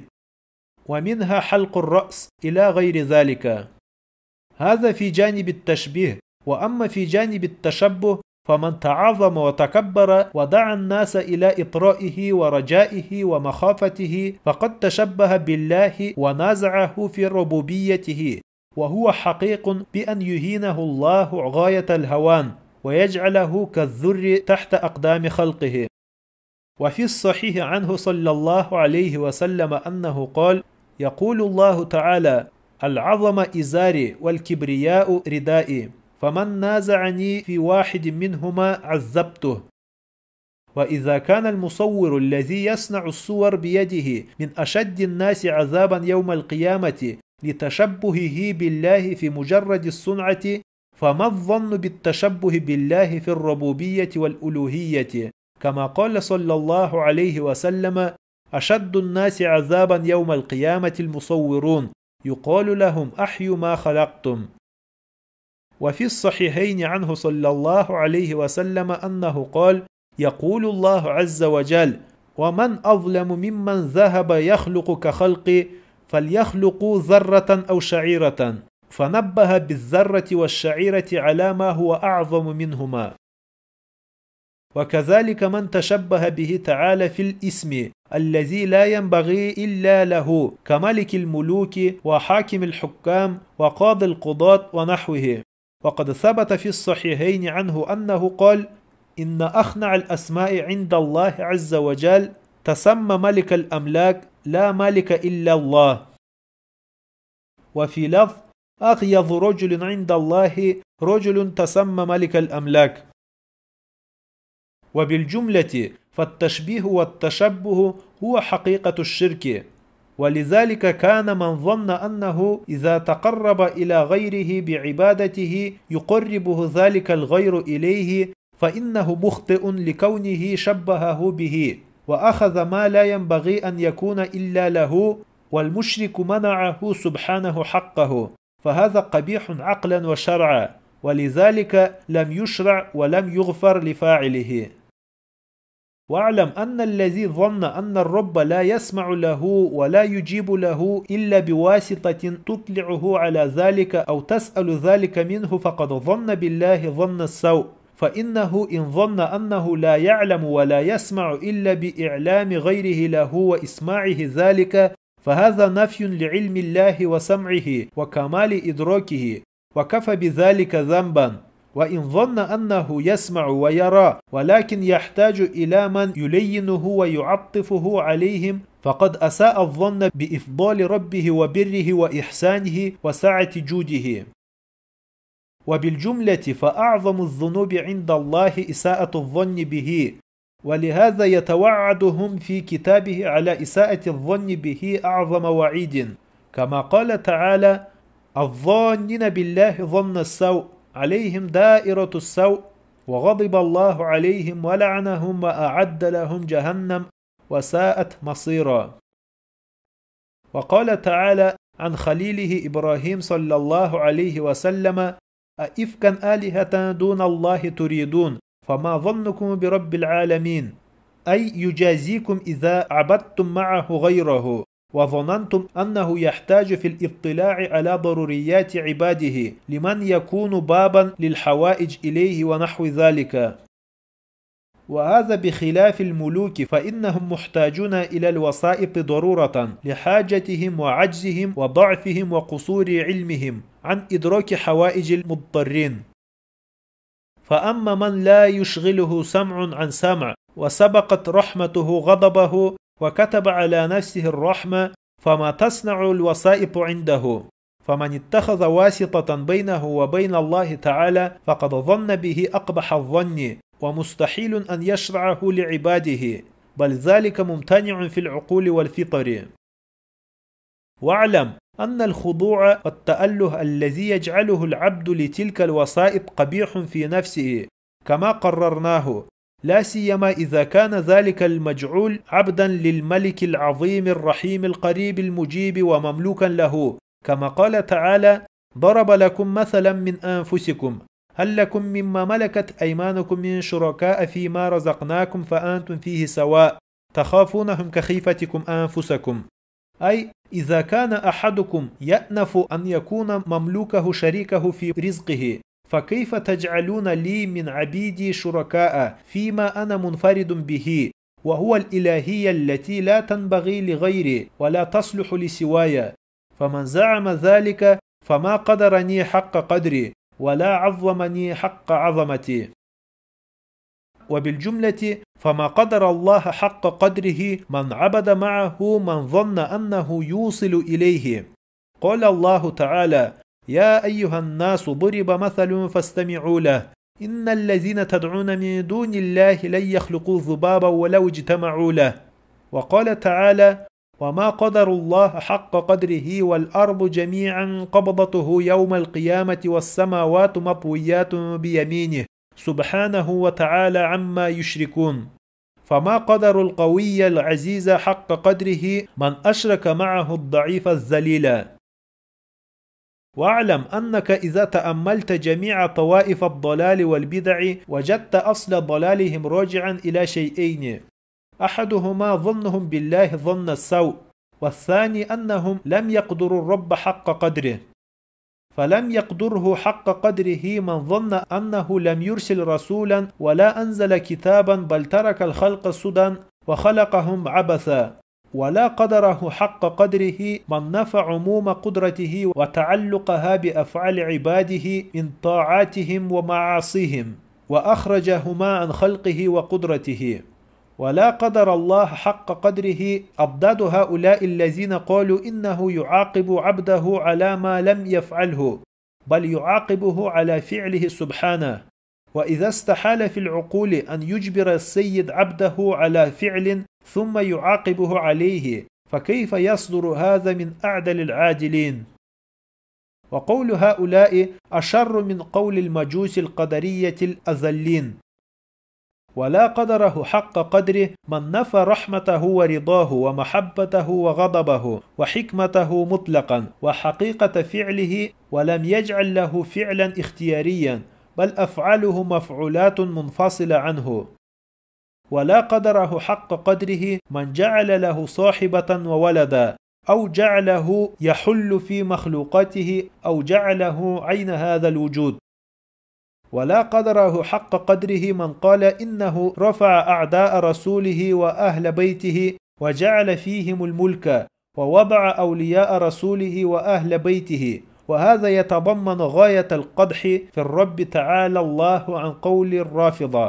ومنها حلق الرأس إلى غير ذلك. هذا في جانب التشبيه. وأما في جانب التشبه، فمن تعظم وتكبر ودعا الناس إلى إطرائه ورجائه ومخافته فقد تشبه بالله ونازعه في ربوبيته، وهو حقيق بأن يهينه الله غاية الهوان ويجعله كالذر تحت أقدام خلقه. وفي الصحيح عنه صلى الله عليه وسلم أنه قال: يقول الله تعالى: العظم إزاري والكبرياء ردائي، فمن نازعني في واحد منهما عذبته. وإذا كان المصور الذي يصنع الصور بيده من أشد الناس عذابا يوم القيامة لتشبهه بالله في مجرد الصنعة، فما الظن بالتشبه بالله في الربوبية والألوهية؟ كما قال صلى الله عليه وسلم: أشد الناس عذابا يوم القيامة المصورون، يقال لهم: أحيوا ما خلقتم. وفي الصحيحين عنه صلى الله عليه وسلم أنه قال: يقول الله عز وجل: ومن أظلم ممن ذهب يخلق كخلقي، فليخلقوا ذرة أو شعيرة، فنبه بالذرة والشعيرة على ما هو أعظم منهما. وكذلك من تشبه به تعالى في الاسم الذي لا ينبغي إلا له، كملك الملوك وحاكم الحكام وقاضي القضاة ونحوه. وقد ثبت في الصحيحين عنه أنه قال: إن أخنع الأسماء عند الله عز وجل تسمى ملك الأملاك، لا مالك إلا الله. وفي لفظ: أغيظ رجل عند الله رجل تسمى ملك الأملاك. وبالجملة فالتشبيه والتشبه هو حقيقة الشرك، ولذلك كان من ظن أنه إذا تقرب إلى غيره بعبادته يقربه ذلك الغير إليه، فإنه مخطئ لكونه شبهه به وأخذ ما لا ينبغي أن يكون إلا له، والمشرك منعه سبحانه حقه، فهذا قبيح عقلا وشرعا، ولذلك لم يشرع ولم يغفر لفاعله. واعلم أن الذي ظن أن الرب لا يسمع له ولا يجيب له إلا بواسطة تطلعه على ذلك أو تسأل ذلك منه فقد ظن بالله ظن السوء، فإنه إن ظن أنه لا يعلم ولا يسمع إلا بإعلام غيره له وإسماعه ذلك، فهذا نفي لعلم الله وسمعه وكمال إدراكه، وكفى بذلك ذنبا. وإن ظن أنه يسمع ويرى ولكن يحتاج إلى من يلينه ويعطفه عليهم، فقد أساء الظن بإفضال ربه وبره وإحسانه وسعة جوده. وبالجملة فأعظم الذنوب عند الله إساءة الظن به، ولهذا يتوعدهم في كتابه على إساءة الظن به أعظم وعيد، كما قال تعالى: الظانين بالله ظن السوء عليهم دائرة السوء، وغضب الله عليهم ولعنهم وأعد لهم جهنم وساءت مصيرا. وقال تعالى عن خليله إبراهيم صلى الله عليه وسلم: أئفكا آلهة دون الله تريدون فما ظنكم برب العالمين، أي يجازيكم إذا عبدتم معه غيره وظننتم أنه يحتاج في الاطلاع على ضروريات عباده لمن يكون بابا للحوائج إليه ونحو ذلك. وهذا بخلاف الملوك، فإنهم محتاجون إلى الوسائط ضرورة لحاجتهم وعجزهم وضعفهم وقصور علمهم عن إدراك حوائج المضطرين. فأما من لا يشغله سمع عن سمع وسبقت رحمته غضبه وكتب على نفسه الرحمة، فما تصنع الوسائط عنده؟ فمن اتخذ واسطة بينه وبين الله تعالى فقد ظن به أقبح الظن، ومستحيل أن يشرعه لعباده، بل ذلك ممتنع في العقول والفطر. واعلم أن الخضوع والتأله الذي يجعله العبد لتلك الوسائط قبيح في نفسه كما قررناه، لا سيما إذا كان ذلك المجعول عبدا للملك العظيم الرحيم القريب المجيب ومملوكا له، كما قال تعالى: ضرب لكم مثلا من أنفسكم هل لكم مما ملكت أيمانكم من شركاء فيما رزقناكم فأنتم فيه سواء تخافونهم كخيفتكم أنفسكم. أي إذا كان أحدكم يأنف أن يكون مملوكه شريكه في رزقه، فكيف تجعلون لي من عبيدي شركاء فيما أنا منفرد به، وهو الإلهية التي لا تنبغي لغيري ولا تصلح لسواي. فمن زعم ذلك فما قدرني حق قدري ولا عظمني حق عظمتي. وبالجملة فما قدر الله حق قدره من عبد معه من ظن أنه يوصل إليه. قال الله تعالى: يا أيها الناس ضرب مثل فاستمعوا له إن الذين تدعون من دون الله لن يخلقوا ذبابا ولو اجتمعوا له. وقال تعالى: وما قدر الله حق قدره والأرض جميعا قبضته يوم القيامة والسماوات مطويات بيمينه سبحانه وتعالى عما يشركون. فما قدر القوي العزيز حق قدره من أشرك معه الضعيف الذليل. واعلم أنك إذا تأملت جميع طوائف الضلال والبدع وجدت أصل ضلالهم راجعا إلى شيئين: أحدهما ظنهم بالله ظن السوء، والثاني أنهم لم يقدروا الرب حق قدره. فلم يقدره حق قدره من ظن أنه لم يرسل رسولا ولا أنزل كتابا بل ترك الخلق سدى وخلقهم عبثا. ولا قدره حق قدره من نفى عموم قدرته وتعلقها بأفعال عباده من طاعاتهم ومعاصيهم وأخرجهما عن خلقه وقدرته. ولا قدر الله حق قدره أضداد هؤلاء الذين قالوا إنه يعاقب عبده على ما لم يفعله، بل يعاقبه على فعله سبحانه. وإذا استحال في العقول أن يجبر السيد عبده على فعل ثم يعاقبه عليه، فكيف يصدر هذا من أعدل العادلين؟ وقول هؤلاء أشر من قول المجوس القدرية الأذلين. ولا قدره حق قدره من نفى رحمته ورضاه ومحبته وغضبه وحكمته مطلقا وحقيقة فعله، ولم يجعل له فعلا اختياريا بل أفعاله مفعولات منفصلة عنه. ولا قدره حق قدره من جعل له صاحبة وولدا، أو جعله يحل في مخلوقاته، أو جعله عين هذا الوجود. ولا قدره حق قدره من قال إنه رفع أعداء رسوله وأهل بيته وجعل فيهم الملك، ووضع أولياء رسوله وأهل بيته، وهذا يتضمن غاية القدح في الرب تعالى الله عن قول الرافضة.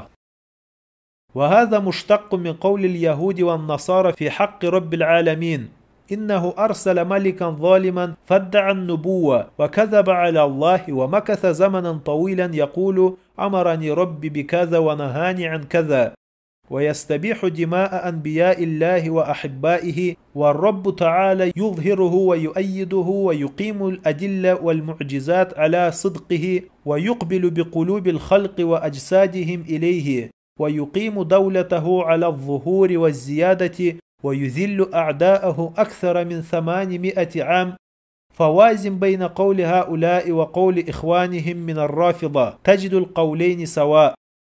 وهذا مشتق من قول اليهود والنصارى في حق رب العالمين: إنه أرسل ملكا ظالما فادعى النبوة وكذب على الله ومكث زمنا طويلا يقول أمرني ربي بكذا ونهاني عن كذا، ويستبيح دماء أنبياء الله وأحبائه، والرب تعالى يظهره ويؤيده ويقيم الأدلة والمعجزات على صدقه، ويقبل بقلوب الخلق وأجسادهم إليه، ويقيم دولته على الظهور والزيادة، ويذل أعداءه أكثر من ثمانمائة عام. فوازن بين قول هؤلاء وقول إخوانهم من الرافضة تجد القولين سواء.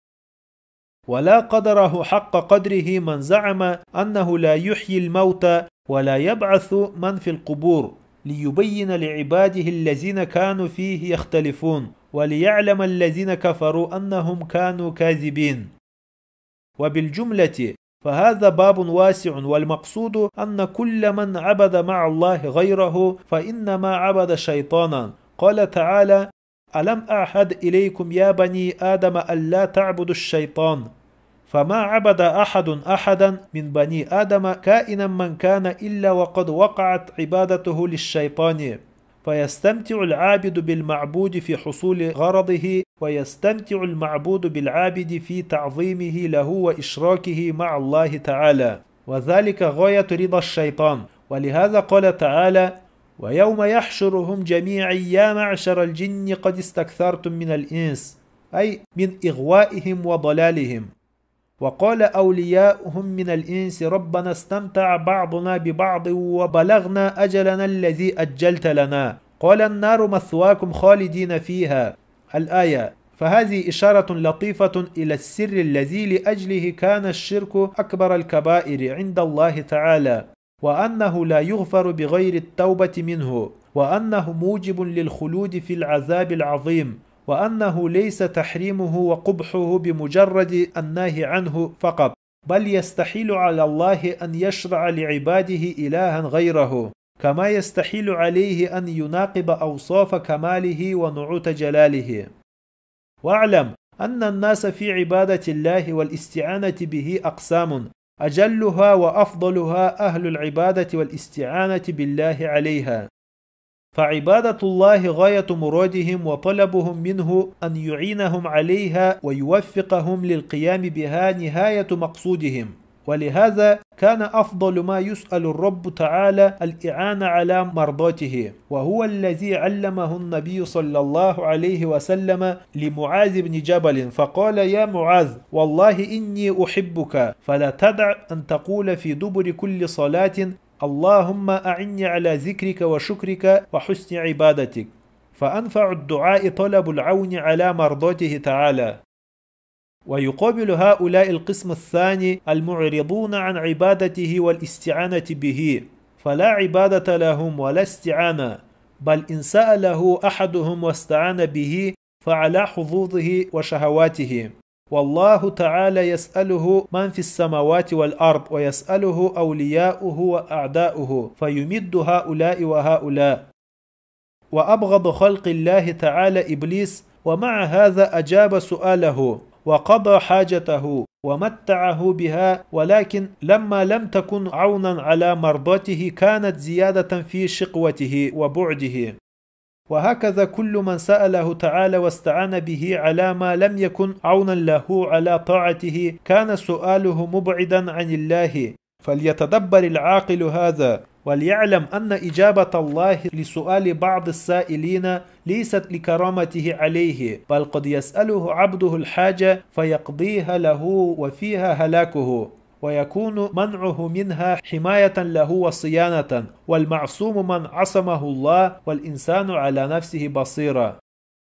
ولا قدره حق قدره من زعم أنه لا يحيي الموتى ولا يبعث من في القبور، ليبين لعباده الذين كانوا فيه يختلفون، وليعلم الذين كفروا أنهم كانوا كاذبين. وبالجملة فهذا باب واسع، والمقصود أن كل من عبد مع الله غيره فإنما عبد شيطانا. قال تعالى: ألم أعهد إليكم يا بني آدم ألا تعبدوا الشيطان؟ فما عبد أحد أحدا من بني آدم كائنا من كان إلا وقد وقعت عبادته للشيطان. فيستمتع العابد بالمعبود في حصول غرضه، ويستمتع المعبود بالعابد في تعظيمه له وإشراكه مع الله تعالى، وذلك غاية رضا الشيطان. ولهذا قال تعالى: ويوم يحشرهم جميعا يا معشر الجن قد استكثرتم من الإنس، أي من إغوائهم وضلالهم. وقال أولياؤهم من الإنس: ربنا استمتع بعضنا ببعض وبلغنا أجلنا الذي أجلت لنا، قال النار مثواكم خالدين فيها. الآية. فهذه إشارة لطيفة إلى السر الذي لأجله كان الشرك أكبر الكبائر عند الله تعالى، وأنه لا يغفر بغير التوبة منه، وأنه موجب للخلود في العذاب العظيم، وأنه ليس تحريمه وقبحه بمجرد النهي عنه فقط، بل يستحيل على الله أن يشرع لعباده إلها غيره، كما يستحيل عليه أن يناقب أوصاف كماله ونعوت جلاله. واعلم أن الناس في عبادة الله والاستعانة به أقسام، أجلها وأفضلها أهل العبادة والاستعانة بالله عليها. فعبادة الله غاية مرادهم وطلبهم منه أن يعينهم عليها ويوفقهم للقيام بها نهاية مقصودهم. ولهذا كان أفضل ما يسأل الرب تعالى الإعانة على مرضاته، وهو الذي علمه النبي صلى الله عليه وسلم لمعاذ بن جبل، فقال: يا معاذ، والله إني أحبك، فلا تدع أن تقول في دبر كل صلاة: اللهم أعني على ذكرك وشكرك وحسن عبادتك. فأنفع الدعاء طلب العون على مرضاته تعالى. ويقابل هؤلاء القسم الثاني المعرضون عن عبادته والاستعانة به، فلا عبادة لهم ولا استعانة، بل إن سأله أحدهم واستعان به فعلى حظوظه وشهواته. والله تعالى يسأله من في السماوات والأرض، ويسأله أولياؤه وأعداؤه، فيمد هؤلاء وهؤلاء. وأبغض خلق الله تعالى إبليس، ومع هذا أجاب سؤاله وقضى حاجته ومتعه بها، ولكن لما لم تكن عونا على مرضاته كانت زيادة في شقوته وبعده. وهكذا كل من سأله تعالى واستعان به على ما لم يكن عونا له على طاعته كان سؤاله مبعدا عن الله. فليتدبر العاقل هذا، وليعلم أن إجابة الله لسؤال بعض السائلين ليست لكرامته عليه، بل قد يسأله عبده الحاجة فيقضيها له وفيها هلاكه، ويكون منعه منها حماية له وصيانة، والمعصوم من عصمه الله، والإنسان على نفسه بصيرا.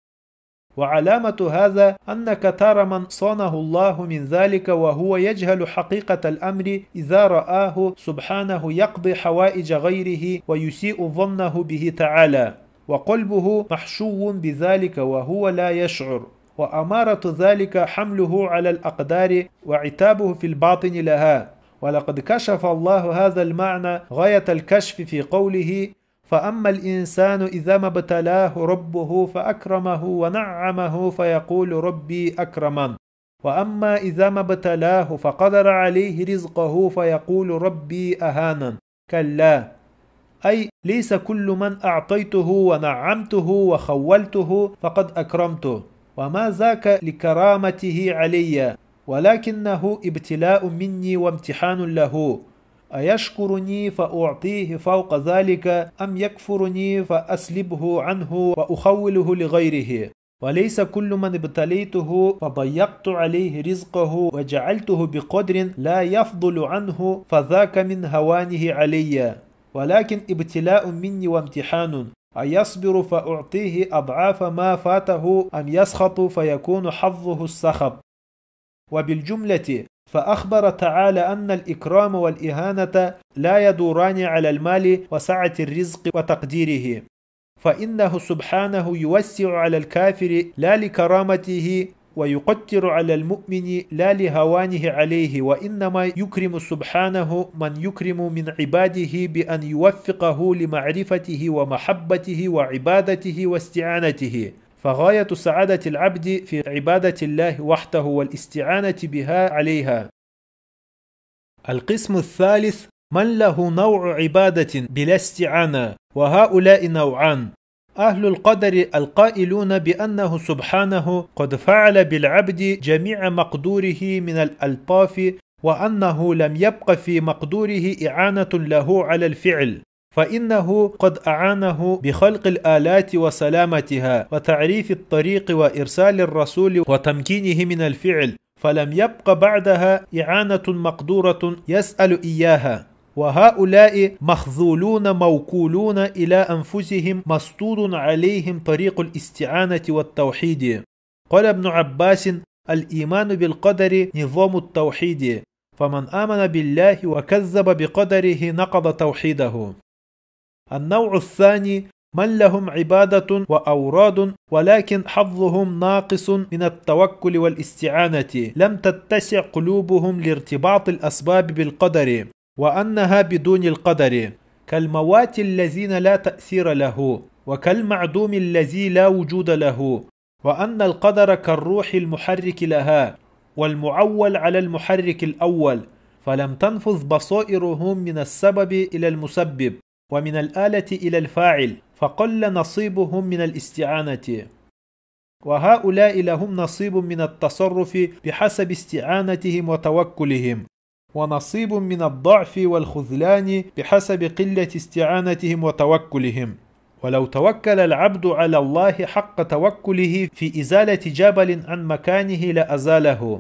وعلامة هذا أنك ترى من صانه الله من ذلك وهو يجهل حقيقة الأمر إذا رآه سبحانه يقضي حوائج غيره ويسيء ظنه به تعالى، وقلبه محشو بذلك وهو لا يشعر. وأمارة ذلك حمله على الأقدار وعتابه في الباطن لها. ولقد كشف الله هذا المعنى غاية الكشف في قوله: فأما الإنسان إذا ما ابتلاه ربه فأكرمه ونعمه فيقول ربي أكرمن، وأما إذا ما ابتلاه فقدر عليه رزقه فيقول ربي أهانن. كلا، أي ليس كل من أعطيته ونعمته وخولته فقد أكرمته، وما ذاك لكرامته علي، ولكنه ابتلاء مني وامتحان له. أيشكرني فأعطيه فوق ذلك، أم يكفرني فأسلبه عنه وأخوله لغيره؟ وليس كل من ابتليته فضيقت عليه رزقه وجعلته بقدر لا يفضل عنه فذاك من هوانه علي، ولكن ابتلاء مني وامتحان. أيصبر فأعطيه أضعاف ما فاته، أم يسخط فيكون حظه السخط؟ وبالجملة فأخبر تعالى أن الإكرام والإهانة لا يدوران على المال وسعة الرزق وتقديره، فإنه سبحانه يوسع على الكافر لا لكرامته، ويقتر على المؤمن لا لهوانه عليه، وإنما يكرم سبحانه من يكرم من عباده بأن يوفقه لمعرفته ومحبته وعبادته واستعانته. فغاية سعادة العبد في عبادة الله وحده والاستعانة بها عليها. القسم الثالث من له نوع عبادة بلا استعانة، وهؤلاء نوعان: أهل القدر القائلون بأنه سبحانه قد فعل بالعبد جميع مقدوره من الألطاف، وأنه لم يبق في مقدوره إعانة له على الفعل، فإنه قد أعانه بخلق الآلات وسلامتها وتعريف الطريق وإرسال الرسول وتمكينه من الفعل، فلم يبق بعدها إعانة مقدورة يسأل إياها. وهؤلاء مخذولون موكولون إلى أنفسهم، مسطور عليهم طريق الاستعانة والتوحيد. قال ابن عباس: الإيمان بالقدر نظام التوحيد، فمن آمن بالله وكذب بقدره نقض توحيده. النوع الثاني من لهم عبادة وأوراد ولكن حظهم ناقص من التوكل والاستعانة، لم تتسع قلوبهم لارتباط الأسباب بالقدر، وأنها بدون القدر، كالموات الذين لا تأثير له، وكالمعدوم الذي لا وجود له، وأن القدر كالروح المحرك لها، والمعول على المحرك الأول، فلم تنفذ بصائرهم من السبب إلى المسبب، ومن الآلة إلى الفاعل، فقل نصيبهم من الاستعانة. وهؤلاء لهم نصيب من التصرف بحسب استعانتهم وتوكلهم، ونصيب من الضعف والخذلان بحسب قلة استعانتهم وتوكلهم. ولو توكل العبد على الله حق توكله في إزالة جبل عن مكانه لأزاله.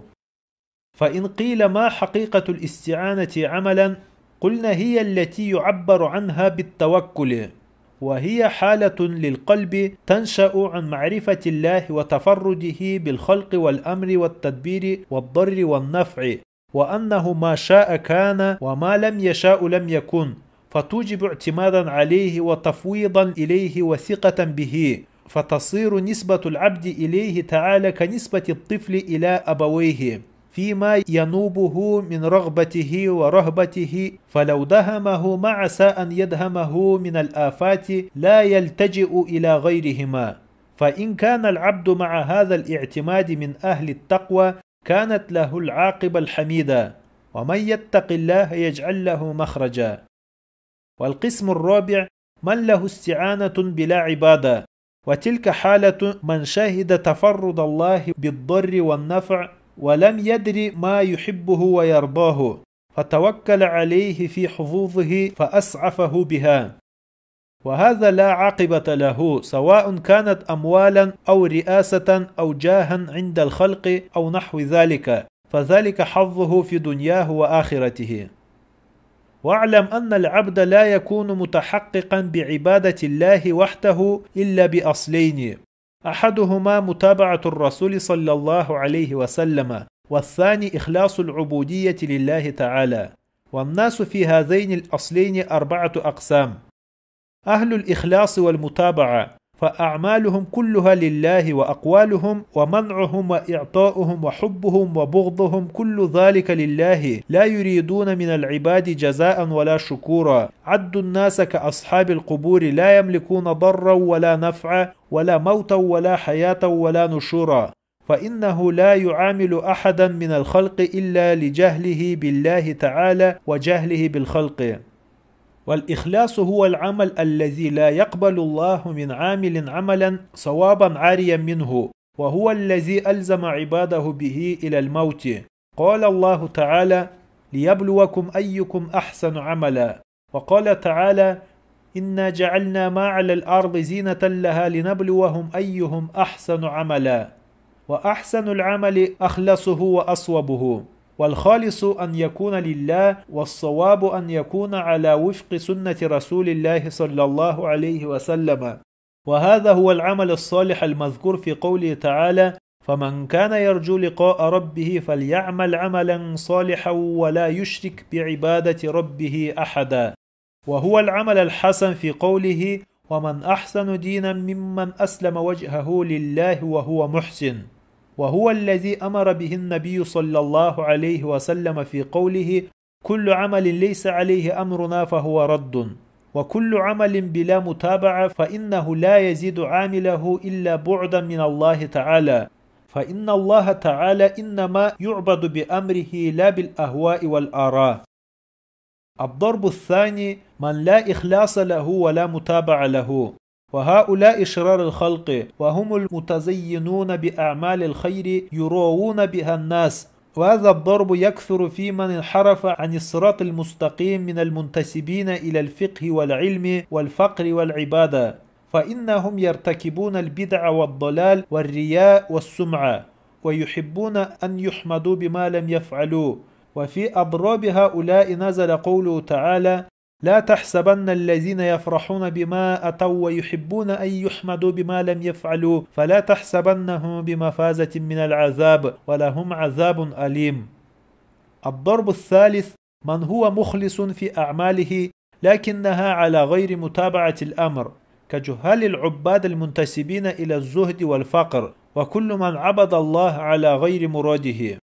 فإن قيل ما حقيقة الاستعانة عملا، قلنا هي التي يعبر عنها بالتوكل، وهي حالة للقلب تنشأ عن معرفة الله وتفرده بالخلق والأمر والتدبير والضر والنفع، وأنه ما شاء كان وما لم يشاء لم يكن، فتوجب اعتمادا عليه وتفويضا إليه وثقة به، فتصير نسبة العبد إليه تعالى كنسبة الطفل إلى أبويه فيما ينوبه من رغبته ورهبته، فلو دهمه ما عسى أن يدهمه من الآفات لا يلتجئ إلى غيرهما. فإن كان العبد مع هذا الاعتماد من أهل التقوى كانت له العاقبة الحميدة، ومن يتق الله يجعل له مخرجا. والقسم الرابع من له استعانة بلا عبادة، وتلك حالة من شهد تفرد الله بالضر والنفع ولم يدر ما يحبه ويرضاه، فتوكل عليه في حظوظه فأسعفه بها، وهذا لا عاقبة له، سواء كانت أموالا أو رئاسة أو جاها عند الخلق أو نحو ذلك، فذلك حظه في دنياه وآخرته. واعلم أن العبد لا يكون متحققا بعبادة الله وحده إلا بأصلين: أحدهما متابعة الرسول صلى الله عليه وسلم، والثاني إخلاص العبودية لله تعالى. والناس في هذين الأصلين أربعة أقسام: أهل الإخلاص والمتابعة، فأعمالهم كلها لله، وأقوالهم ومنعهم وإعطاؤهم وحبهم وبغضهم كل ذلك لله، لا يريدون من العباد جزاء ولا شكورا. عد الناس كأصحاب القبور، لا يملكون ضرا ولا نفعا ولا موتا ولا حياة ولا نشورا، فإنه لا يعامل أحدا من الخلق إلا لجهله بالله تعالى وجهله بالخلق. والإخلاص هو العمل الذي لا يقبل الله من عامل عملا صوابا عاريا منه، وهو الذي ألزم عباده به إلى الموت. قال الله تعالى: ليبلوكم أيكم أحسن عملا. وقال تعالى: إنا جعلنا ما على الأرض زينة لها لنبلوهم أيهم أحسن عملا. وأحسن العمل أخلصه وأصوبه، والخالص أن يكون لله، والصواب أن يكون على وفق سنة رسول الله صلى الله عليه وسلم. وهذا هو العمل الصالح المذكور في قوله تعالى: فمن كان يرجو لقاء ربه فليعمل عملا صالحا ولا يشرك بعبادة ربه أحدا. وهو العمل الحسن في قوله: ومن أحسن دينا ممن أسلم وجهه لله وهو محسن. وهو الذي أمر به النبي صلى الله عليه وسلم في قوله: كل عمل ليس عليه أمرنا فهو رد. وكل عمل بلا متابعة فإنه لا يزيد عامله إلا بعدا من الله تعالى، فإن الله تعالى إنما يعبد بأمره لا بالأهواء والآراء. الضرب الثاني من لا إخلاص له ولا متابعة له، وهؤلاء شرار الخلق، وهم المتزينون بأعمال الخير يروون بها الناس. وهذا الضرب يكثر في من انحرف عن الصراط المستقيم من المنتسبين إلى الفقه والعلم والفقر والعبادة، فإنهم يرتكبون البدع والضلال والرياء والسمعة، ويحبون أن يحمدوا بما لم يفعلوا. وفي أضراب هؤلاء نزل قوله تعالى: لا تحسبن الذين يفرحون بما أتوا ويحبون أن يحمدوا بما لم يفعلوا فلا تحسبنهم بمفازة من العذاب ولهم عذاب أليم. الضرب الثالث: من هو مخلص في أعماله لكنها على غير متابعة الأمر، كجهال العباد المنتسبين إلى الزهد والفقر، وكل من عبد الله على غير مراده.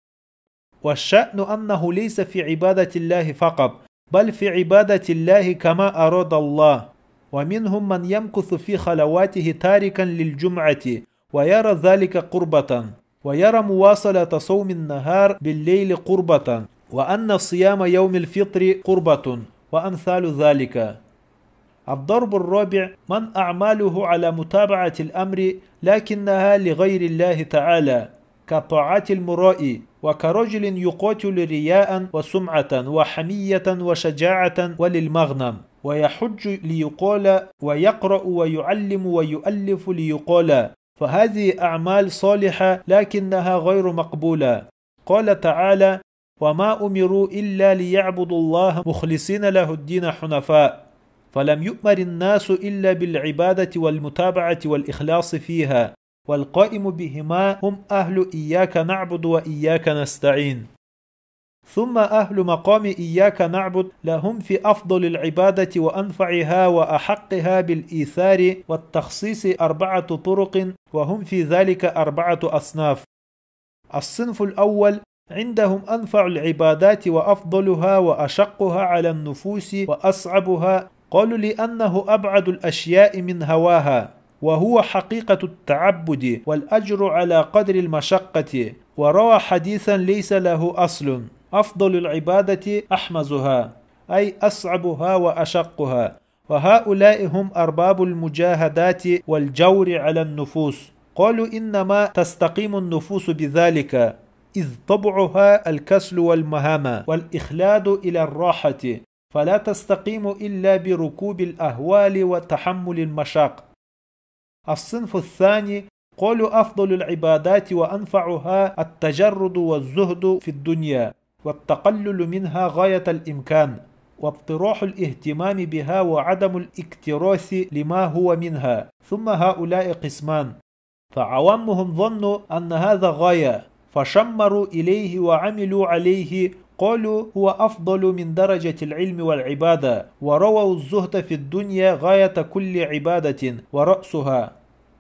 والشأن أنه ليس في عبادة الله فقط، بل في عبادة الله كما أراد الله. ومنهم من يمكث في خلواته تاركا للجمعة ويرى ذلك قربة، ويرى مواصلة صوم النهار بالليل قربة، وأن صيام يوم الفطر قربة، وأمثال ذلك. الضرب الرابع: من أعماله على متابعة الأمر لكنها لغير الله تعالى، كطاعات المرائي، وكرجل يقاتل رياء وسمعة وحمية وشجاعة وللمغنم، ويحج ليقال، ويقرأ ويعلم ويؤلف ليقال، فهذه أعمال صالحة لكنها غير مقبولة. قال تعالى: وما أمروا إلا ليعبدوا الله مخلصين له الدين حنفاء، فلم يؤمر الناس إلا بالعبادة والمتابعة والإخلاص فيها، والقائم بهما هم أهل إياك نعبد وإياك نستعين. ثم أهل مقام إياك نعبد لهم في أفضل العبادة وأنفعها وأحقها بالإيثار والتخصيص أربعة طرق، وهم في ذلك أربعة أصناف. الصنف الأول: عندهم أنفع العبادات وأفضلها وأشقها على النفوس وأصعبها، قالوا لأنه أبعد الأشياء من هواها، وهو حقيقة التعبد والأجر على قدر المشقة. وروى حديثا ليس له أصل: أفضل العبادة أحمزها، أي أصعبها وأشقها. وهؤلاء هم أرباب المجاهدات والجور على النفوس. قالوا إنما تستقيم النفوس بذلك، إذ طبعها الكسل والمهامة والإخلاد إلى الراحة، فلا تستقيم إلا بركوب الأهوال وتحمل المشاق. الصنف الثاني: قالوا أفضل العبادات وأنفعها التجرد والزهد في الدنيا، والتقلل منها غاية الإمكان، واطراح الاهتمام بها وعدم الاكتراث لما هو منها. ثم هؤلاء قسمان: فعوامهم ظنوا أن هذا غاية فشمروا إليه وعملوا عليه، قالوا هو أفضل من درجة العلم والعبادة، ورووا الزهد في الدنيا غاية كل عبادة ورأسها.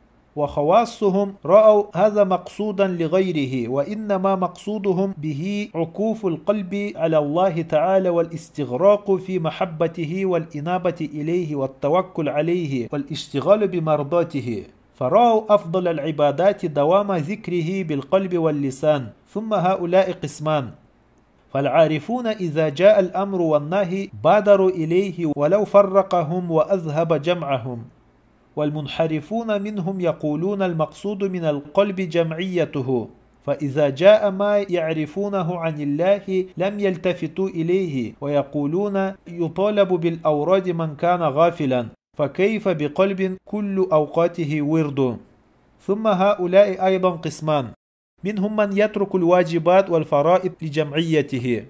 وخواصهم رأوا هذا مقصودا لغيره، وإنما مقصودهم به عكوف القلب على الله تعالى والاستغراق في محبته والإنابة إليه والتوكل عليه والاشتغال بمرضاته، فرأوا أفضل العبادات دوام ذكره بالقلب واللسان. ثم هؤلاء قسمان: فالعارفون إذا جاء الأمر والنهي بادروا إليه ولو فرقهم وأذهب جمعهم، والمنحرفون منهم يقولون المقصود من القلب جمعيته، فإذا جاء ما يعرفونه عن الله لم يلتفتوا إليه، ويقولون يطالب بالأوراد من كان غافلا، فكيف بقلب كل أوقاته ورد. ثم هؤلاء أيضا قسمان: منهم من يترك الواجبات والفرائض لجمعيته،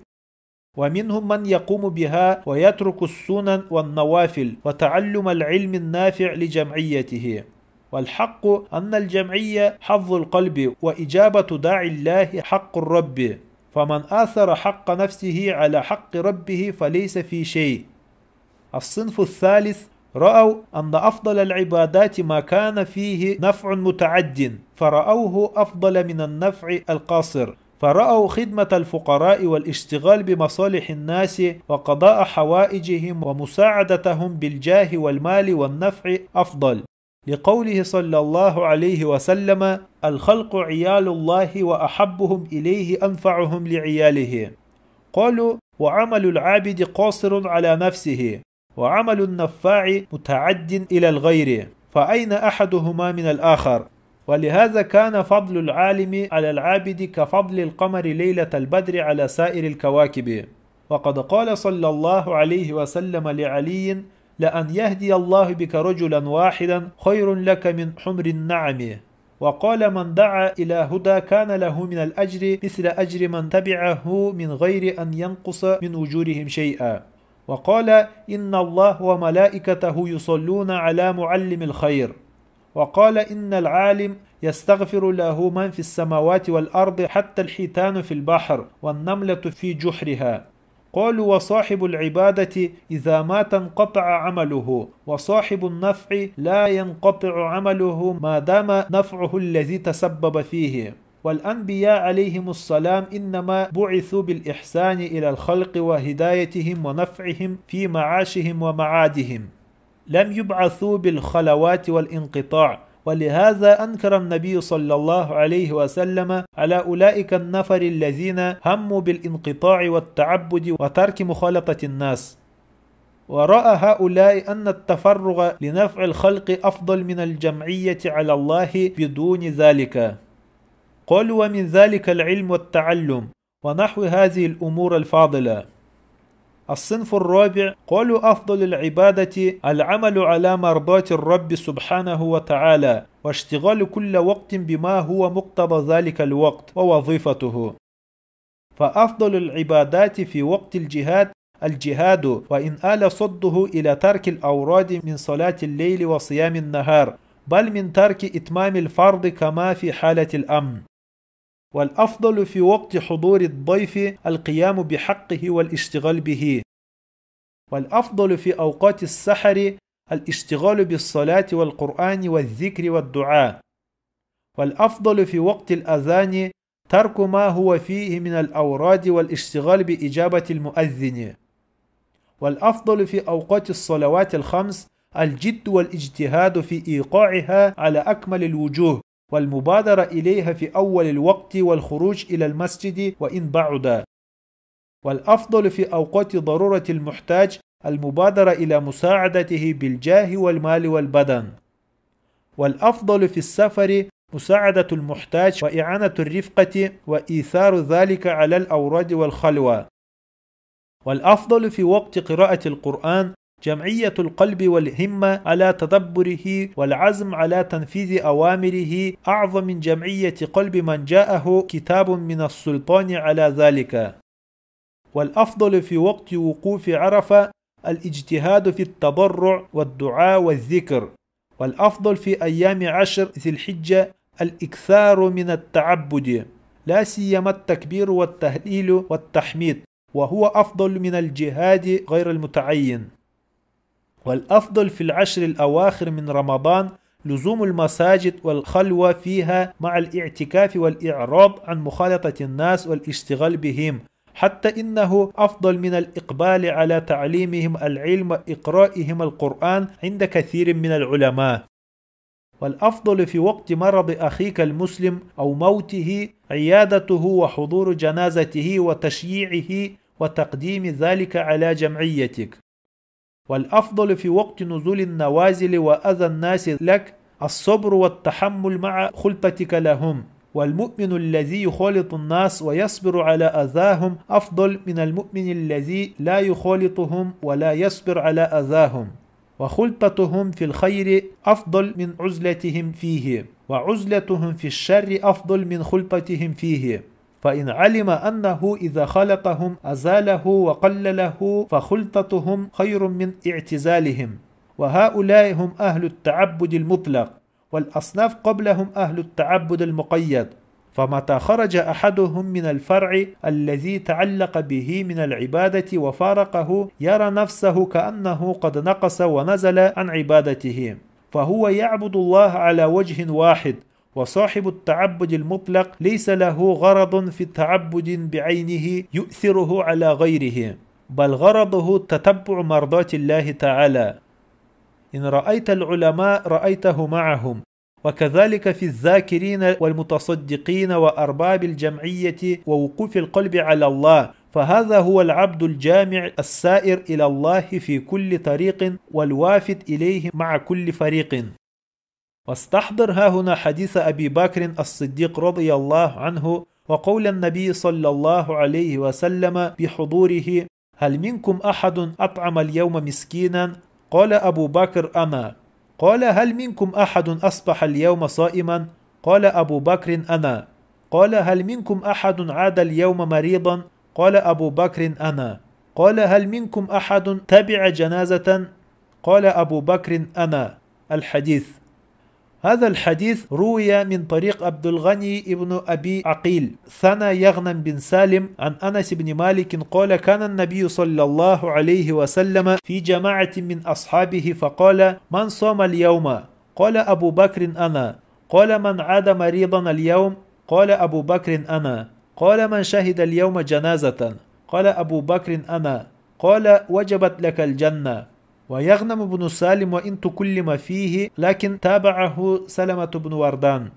ومنهم من يقوم بها ويترك السنن والنوافل وتعلم العلم النافع لجمعيته. والحق أن الجمعية حظ القلب، وإجابة داعي الله حق الرب، فمن آثر حق نفسه على حق ربه فليس في شيء. الصنف الثالث: رأوا أن أفضل العبادات ما كان فيه نفع متعد، فرأوه أفضل من النفع القاصر، فرأوا خدمة الفقراء والاشتغال بمصالح الناس وقضاء حوائجهم ومساعدتهم بالجاه والمال والنفع أفضل، لقوله صلى الله عليه وسلم: الخلق عيال الله وأحبهم إليه أنفعهم لعياله. قالوا: وعمل العابد قاصر على نفسه، وعمل النفاع متعد إلى الغير. فأين أحدهما من الآخر؟ ولهذا كان فضل العالم على العابد كفضل القمر ليلة البدر على سائر الكواكب. وقد قال صلى الله عليه وسلم لعلي: لأن يهدي الله بك رجلا واحدا خير لك من حمر النعم. وقال: من دعا إلى هدى كان له من الأجر مثل أجر من تبعه من غير أن ينقص من أجورهم شيئا. وقال: إن الله وملائكته يصلون على معلم الخير. وقال: إن العالم يستغفر له من في السماوات والأرض حتى الحيتان في البحر والنملة في جحرها. قالوا: وصاحب العبادة إذا مات انقطع عمله، وصاحب النفع لا ينقطع عمله ما دام نفعه الذي تسبب فيه. والأنبياء عليهم السلام إنما بعثوا بالإحسان إلى الخلق وهدايتهم ونفعهم في معاشهم ومعادهم، لم يبعثوا بالخلوات والانقطاع. ولهذا أنكر النبي صلى الله عليه وسلم على أولئك النفر الذين هموا بالانقطاع والتعبد وترك مخالطة الناس. ورأى هؤلاء أن التفرغ لنفع الخلق أفضل من الجمعية على الله بدون ذلك. قالوا: ومن ذلك العلم والتعلم ونحو هذه الأمور الفاضلة. الصنف الرابع قالوا: أفضل العبادة العمل على مرضاة الرب سبحانه وتعالى، واشتغال كل وقت بما هو مقتضى ذلك الوقت ووظيفته. فأفضل العبادات في وقت الجهاد الجهاد، وإن آل صده إلى ترك الأوراد من صلاة الليل وصيام النهار، بل من ترك إتمام الفرض كما في حالة الأمن. والأفضل في وقت حضور الضيف القيام بحقه والاشتغال به. والأفضل في أوقات السحر الاشتغال بالصلاة والقرآن والذكر والدعاء. والأفضل في وقت الأذان ترك ما هو فيه من الأوراد والاشتغال بإجابة المؤذن. والأفضل في أوقات الصلوات الخمس الجد والاجتهاد في إيقاعها على أكمل الوجوه، والمبادرة إليها في أول الوقت والخروج إلى المسجد وإن بعد. والأفضل في أوقات ضرورة المحتاج المبادرة إلى مساعدته بالجاه والمال والبدن. والأفضل في السفر مساعدة المحتاج وإعانة الرفقة وإيثار ذلك على الأوراد والخلوة. والأفضل في وقت قراءة القرآن جمعية القلب والهمة على تدبره والعزم على تنفيذ أوامره أعظم من جمعية قلب من جاءه كتاب من السلطان على ذلك. والأفضل في وقت وقوف عرفة الاجتهاد في التضرع والدعاء والذكر. والأفضل في أيام عشر ذي الحجة الإكثار من التعبد، لا سيما التكبير والتهليل والتحميد، وهو أفضل من الجهاد غير المتعين. والأفضل في العشر الأواخر من رمضان لزوم المساجد والخلوة فيها مع الاعتكاف والإعراض عن مخالطة الناس والاشتغال بهم، حتى إنه أفضل من الإقبال على تعليمهم العلم وإقرائهم القرآن عند كثير من العلماء. والأفضل في وقت مرض أخيك المسلم أو موته عيادته وحضور جنازته وتشييعه وتقديم ذلك على جمعيتك. والأفضل في وقت نزول النوازل وأذى الناس لك الصبر والتحمل مع خلطتك لهم. والمؤمن الذي يخالط الناس ويصبر على أذاهم أفضل من المؤمن الذي لا يخالطهم ولا يصبر على أذاهم. وخلطتهم في الخير أفضل من عزلتهم فيه، وعزلتهم في الشر أفضل من خلطتهم فيه. فإن علم أنه إذا خلطهم أزاله وقلله فخلطتهم خير من اعتزالهم. وهؤلاء هم أهل التعبد المطلق، والأصناف قبلهم أهل التعبد المقيد. فمتى خرج أحدهم من الفرع الذي تعلق به من العبادة وفارقه يرى نفسه كأنه قد نقص ونزل عن عبادته، فهو يعبد الله على وجه واحد. وصاحب التعبد المطلق ليس له غرض في التعبد بعينه يؤثره على غيره، بل غرضه تتبع مرضات الله تعالى. إن رأيت العلماء رأيته معهم. وكذلك في الذاكرين والمتصدقين وأرباب الجمعية ووقوف القلب على الله، فهذا هو العبد الجامع السائر إلى الله في كل طريق والوافد إليه مع كل فريق. واستحضر ها هنا حديث أبي بكر الصديق رضي الله عنه وقول النبي صلى الله عليه وسلم بحضوره: هل منكم أحد أطعم اليوم مسكينا؟ قال أبو بكر: أنا. قال: هل منكم أحد أصبح اليوم صائما؟ قال أبو بكر: أنا. قال: هل منكم أحد عاد اليوم مريضا؟ قال أبو بكر: أنا. قال: هل منكم أحد تبع جنازة؟ قال أبو بكر: أنا. الحديث. هذا الحديث روي من طريق عبد الغني ابن أبي عقيل ثنى يغنم بن سالم عن أنس بن مالك قال: كان النبي صلى الله عليه وسلم في جماعة من أصحابه فقال: من صام اليوم؟ قال أبو بكر: أنا. قال: من عاد مريضا اليوم؟ قال أبو بكر: أنا. قال: من شهد اليوم جنازة؟ قال أبو بكر: أنا. قال: وجبت لك الجنة. ويغنم بن سالم وإن تكلم فيه لكن تابعه سلمة بن وردان.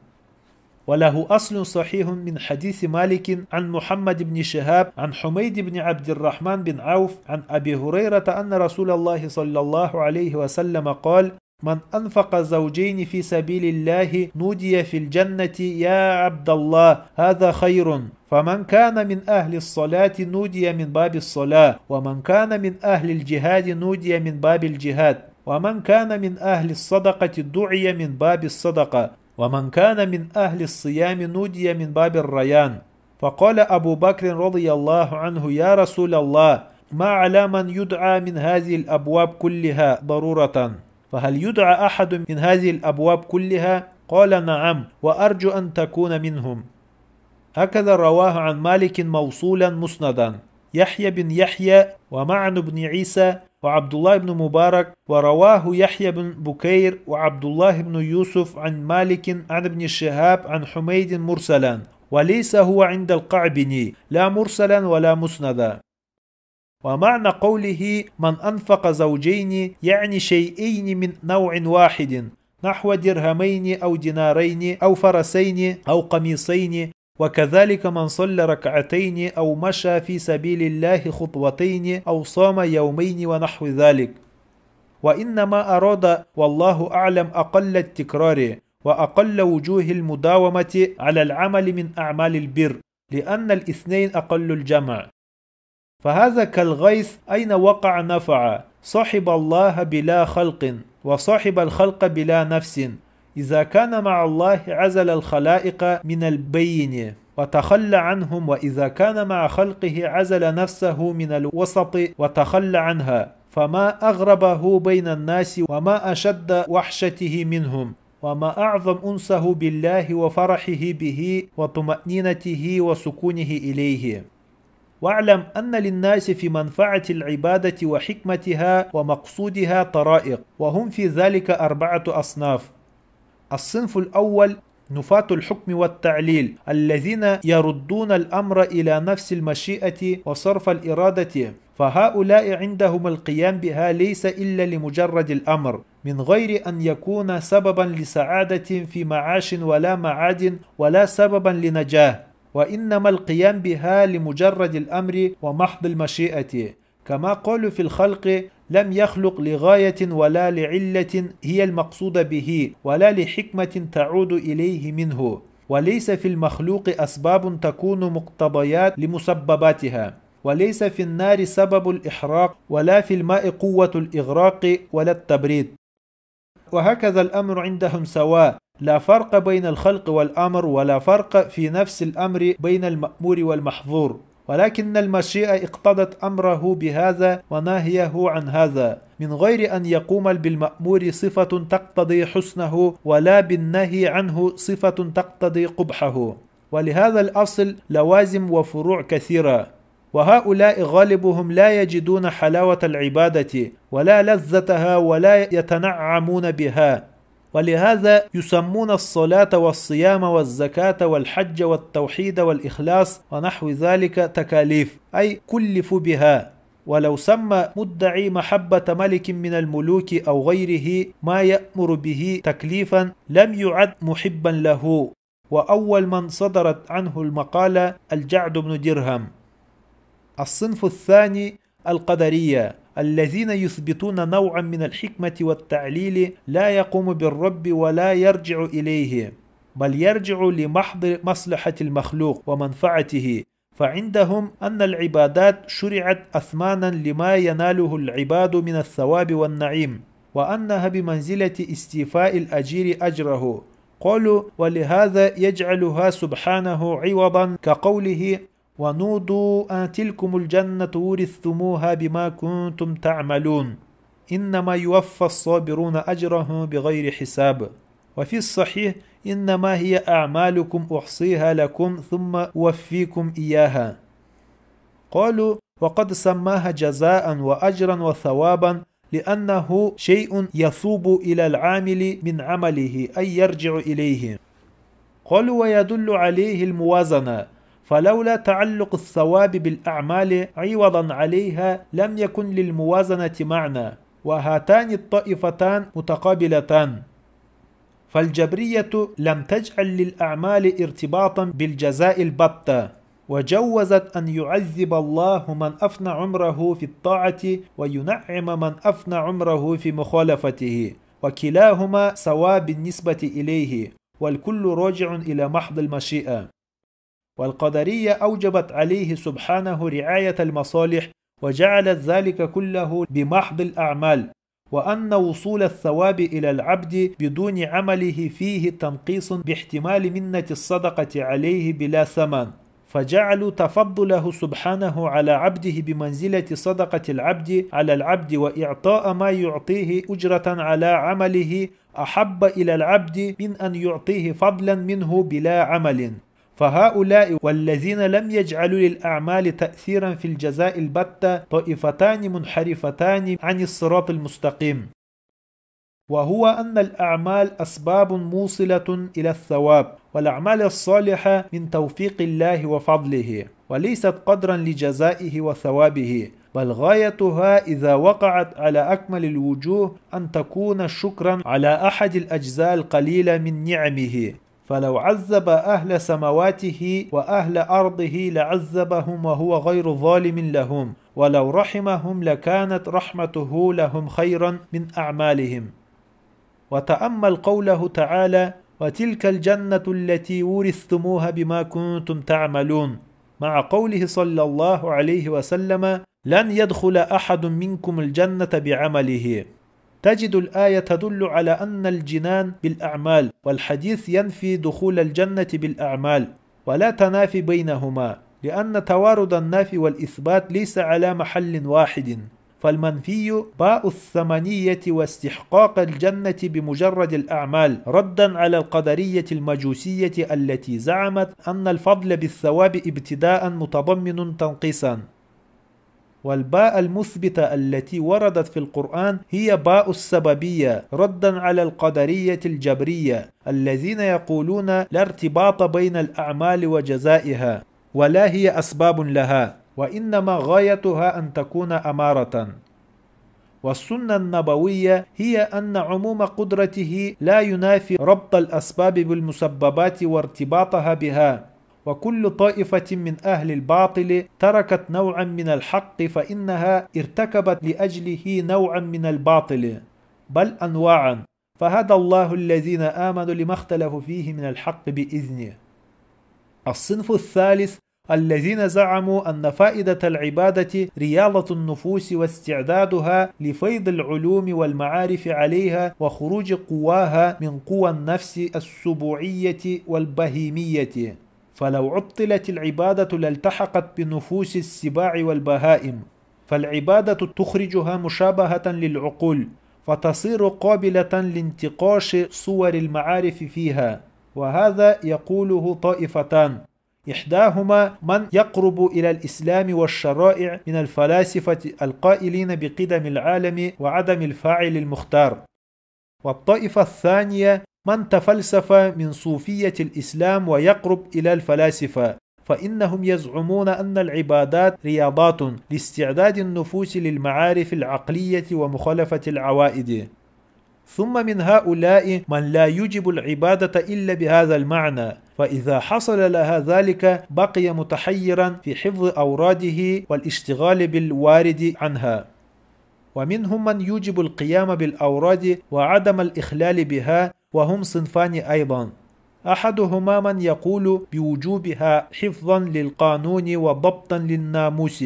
وله أصل صحيح من حديث مالك عن محمد بن شهاب عن حميد بن عبد الرحمن بن عوف عن أبي هريرة أن رسول الله صلى الله عليه وسلم قال: من أنفق زوجين في سبيل الله نودي في الجنة: يا عبد الله هذا خير. فمن كان من أهل الصلاة نودي من باب الصلاة، ومن كان من أهل الجهاد نودي من باب الجهاد، ومن كان من أهل الصدقة دعي من باب الصدقة، ومن كان من أهل الصيام نودي من باب الريان. فقال أبو بكر رضي الله عنه: يا رسول الله، ما على من يدعى من هذه الأبواب كلها ضرورة؟ فهل يدعى أحد من هذه الأبواب كلها؟ قال: نعم، وأرجو أن تكون منهم. هكذا رواه عن مالك موصولا مسندا يحيى بن يحيى ومعن بن عيسى وعبد الله بن مبارك، ورواه يحيى بن بكير وعبد الله بن يوسف عن مالك عن ابن شهاب عن حميد مرسلا، وليس هو عند القعبني لا مرسلا ولا مسندا. ومعنى قوله من أنفق زوجين يعني شيئين من نوع واحد، نحو درهمين أو دينارين أو فرسين أو قميصين، وكذلك من صلى ركعتين أو مشى في سبيل الله خطوتين أو صام يومين ونحو ذلك. وإنما أراد والله أعلم أقل التكرار وأقل وجوه المداومة على العمل من أعمال البر، لأن الاثنين أقل الجمع. فهذا كالغيث أين وقع نفع، صاحب الله بلا خلق وصاحب الخلق بلا نفس. إذا كان مع الله عزل الخلائق من البين وتخلى عنهم، وإذا كان مع خلقه عزل نفسه من الوسط وتخلى عنها، فما أغربه بين الناس وما أشد وحشته منهم، وما أعظم أنسه بالله وفرحه به وطمأنينته وسكونه إليه. واعلم أن للناس في منفعة العبادة وحكمتها ومقصودها طرائق، وهم في ذلك أربعة أصناف. الصنف الأول نفاة الحكم والتعليل، الذين يردون الأمر إلى نفس المشيئة وصرف الإرادة، فهؤلاء عندهم القيام بها ليس إلا لمجرد الأمر، من غير أن يكون سببا لسعادة في معاش ولا معاد ولا سببا لنجاة، وإنما القيام بها لمجرد الأمر ومحض المشيئة. كما قالوا في الخلق: لم يخلق لغاية ولا لعلة هي المقصود به، ولا لحكمة تعود إليه منه، وليس في المخلوق أسباب تكون مقتضيات لمسبباتها، وليس في النار سبب الإحراق، ولا في الماء قوة الإغراق ولا التبريد. وهكذا الأمر عندهم سواء، لا فرق بين الخلق والأمر، ولا فرق في نفس الأمر بين المأمور والمحظور، ولكن المشيئة اقتضت أمره بهذا ونهيه عن هذا، من غير أن يقوم بالمأمور صفة تقتضي حسنه، ولا بالنهي عنه صفة تقتضي قبحه. ولهذا الأصل لوازم وفروع كثيرة، وهؤلاء غالبهم لا يجدون حلاوة العبادة ولا لذتها ولا يتنعمون بها، ولهذا يسمون الصلاة والصيام والزكاة والحج والتوحيد والإخلاص ونحو ذلك تكاليف، أي كلفوا بها. ولو سمى مدعي محبة ملك من الملوك أو غيره ما يأمر به تكليفا لم يعد محبا له. وأول من صدرت عنه المقالة الجعد بن درهم. الصنف الثاني القدرية، الذين يثبتون نوعا من الحكمة والتعليل لا يقوم بالرب ولا يرجع إليه، بل يرجع لمحض مصلحة المخلوق ومنفعته، فعندهم أن العبادات شرعت أثمانا لما يناله العباد من الثواب والنعيم، وأنها بمنزلة استيفاء الأجير أجره. قالوا: ولهذا يجعلها سبحانه عوضا، كقوله: ونودوا أن تلكم الجنة ورثتموها بما كنتم تعملون، إنما يوفى الصابرون أجرهم بغير حساب. وفي الصحيح: إنما هي أعمالكم أحصيها لكم ثم أوفيكم إياها. قالوا: وقد سماها جزاء وأجرا وثوابا لأنه شيء يثوب إلى العامل من عمله، أي يرجع إليه. قالوا: ويدل عليه الموازنة، فلولا تعلق الثواب بالأعمال عوضا عليها لم يكن للموازنة معنى، وهاتان الطائفتان متقابلتان. فالجبرية لم تجعل للأعمال ارتباطا بالجزاء البتة، وجوزت أن يعذب الله من أفنى عمره في الطاعة وينعم من أفنى عمره في مخالفته، وكلاهما سواء بالنسبة إليه، والكل راجع إلى محض المشيئة. والقدرية أوجبت عليه سبحانه رعاية المصالح، وجعلت ذلك كله بمحض الأعمال، وأن وصول الثواب إلى العبد بدون عمله فيه تنقيص باحتمال منة الصدقة عليه بلا ثمن، فجعلوا تفضله سبحانه على عبده بمنزلة صدقة العبد على العبد، وإعطاء ما يعطيه أجرة على عمله أحب إلى العبد من أن يعطيه فضلا منه بلا عمل. فهؤلاء والذين لم يجعلوا للأعمال تأثيرا في الجزاء البتة طائفتان منحرفتان عن الصراط المستقيم، وهو أن الأعمال أسباب موصلة إلى الثواب، والأعمال الصالحة من توفيق الله وفضله، وليست قدرا لجزائه وثوابه، بل غايتها إذا وقعت على أكمل الوجوه أن تكون شكرا على أحد الأجزاء القليلة من نعمه. فلو عذب أهل سماواته وأهل أرضه لعذبهم وهو غير ظالم لهم، ولو رحمهم لكانت رحمته لهم خيرا من أعمالهم. وتأمل قوله تعالى: وتلك الجنة التي ورثتموها بما كنتم تعملون، مع قوله صلى الله عليه وسلم: لن يدخل أحد منكم الجنة بعمله. تجد الآية تدل على أن الجنان بالأعمال، والحديث ينفي دخول الجنة بالأعمال، ولا تنافي بينهما، لأن توارد النافي والإثبات ليس على محل واحد، فالمنفي باء الثمنية واستحقاق الجنة بمجرد الأعمال، ردا على القدرية المجوسية التي زعمت أن الفضل بالثواب ابتداء متضمن تنقيصا. والباء المثبتة التي وردت في القرآن هي باء السببية، ردا على القدرية الجبرية الذين يقولون لا ارتباط بين الأعمال وجزائها، ولا هي أسباب لها، وإنما غايتها أن تكون أمارة. والسنة النبوية هي أن عموم قدرته لا ينافي ربط الأسباب بالمسببات وارتباطها بها، وكل طائفة من أهل الباطل تركت نوعا من الحق فإنها ارتكبت لأجله نوعا من الباطل، بل أنواعا، فهدى الله الذين آمنوا لما اختلفوا فيه من الحق بإذنه. الصنف الثالث الذين زعموا أن فائدة العبادة رياضة النفوس واستعدادها لفيض العلوم والمعارف عليها وخروج قواها من قوى النفس السبوعية والبهيمية، فلو عطلت العبادة لالتحقت بنفوس السباع والبهائم، فالعبادة تخرجها مشابهة للعقول، فتصير قابلة لانتقاش صور المعارف فيها. وهذا يقوله طائفتان، إحداهما من يقرب إلى الإسلام والشرائع من الفلاسفة القائلين بقدم العالم وعدم الفاعل المختار، والطائفة الثانية من تفلسف من صوفية الإسلام ويقرب إلى الفلاسفة، فإنهم يزعمون أن العبادات رياضات لاستعداد النفوس للمعارف العقلية ومخالفة العوائد. ثم من هؤلاء من لا يجب العبادة إلا بهذا المعنى، فإذا حصل لها ذلك بقي متحيرا في حفظ أوراده والاشتغال بالوارد عنها. ومنهم من يوجب القيام بالأوراد وعدم الإخلال بها، وهم صنفان أيضا. أحدهما من يقول بوجوبها حفظا للقانون وضبطا للناموس،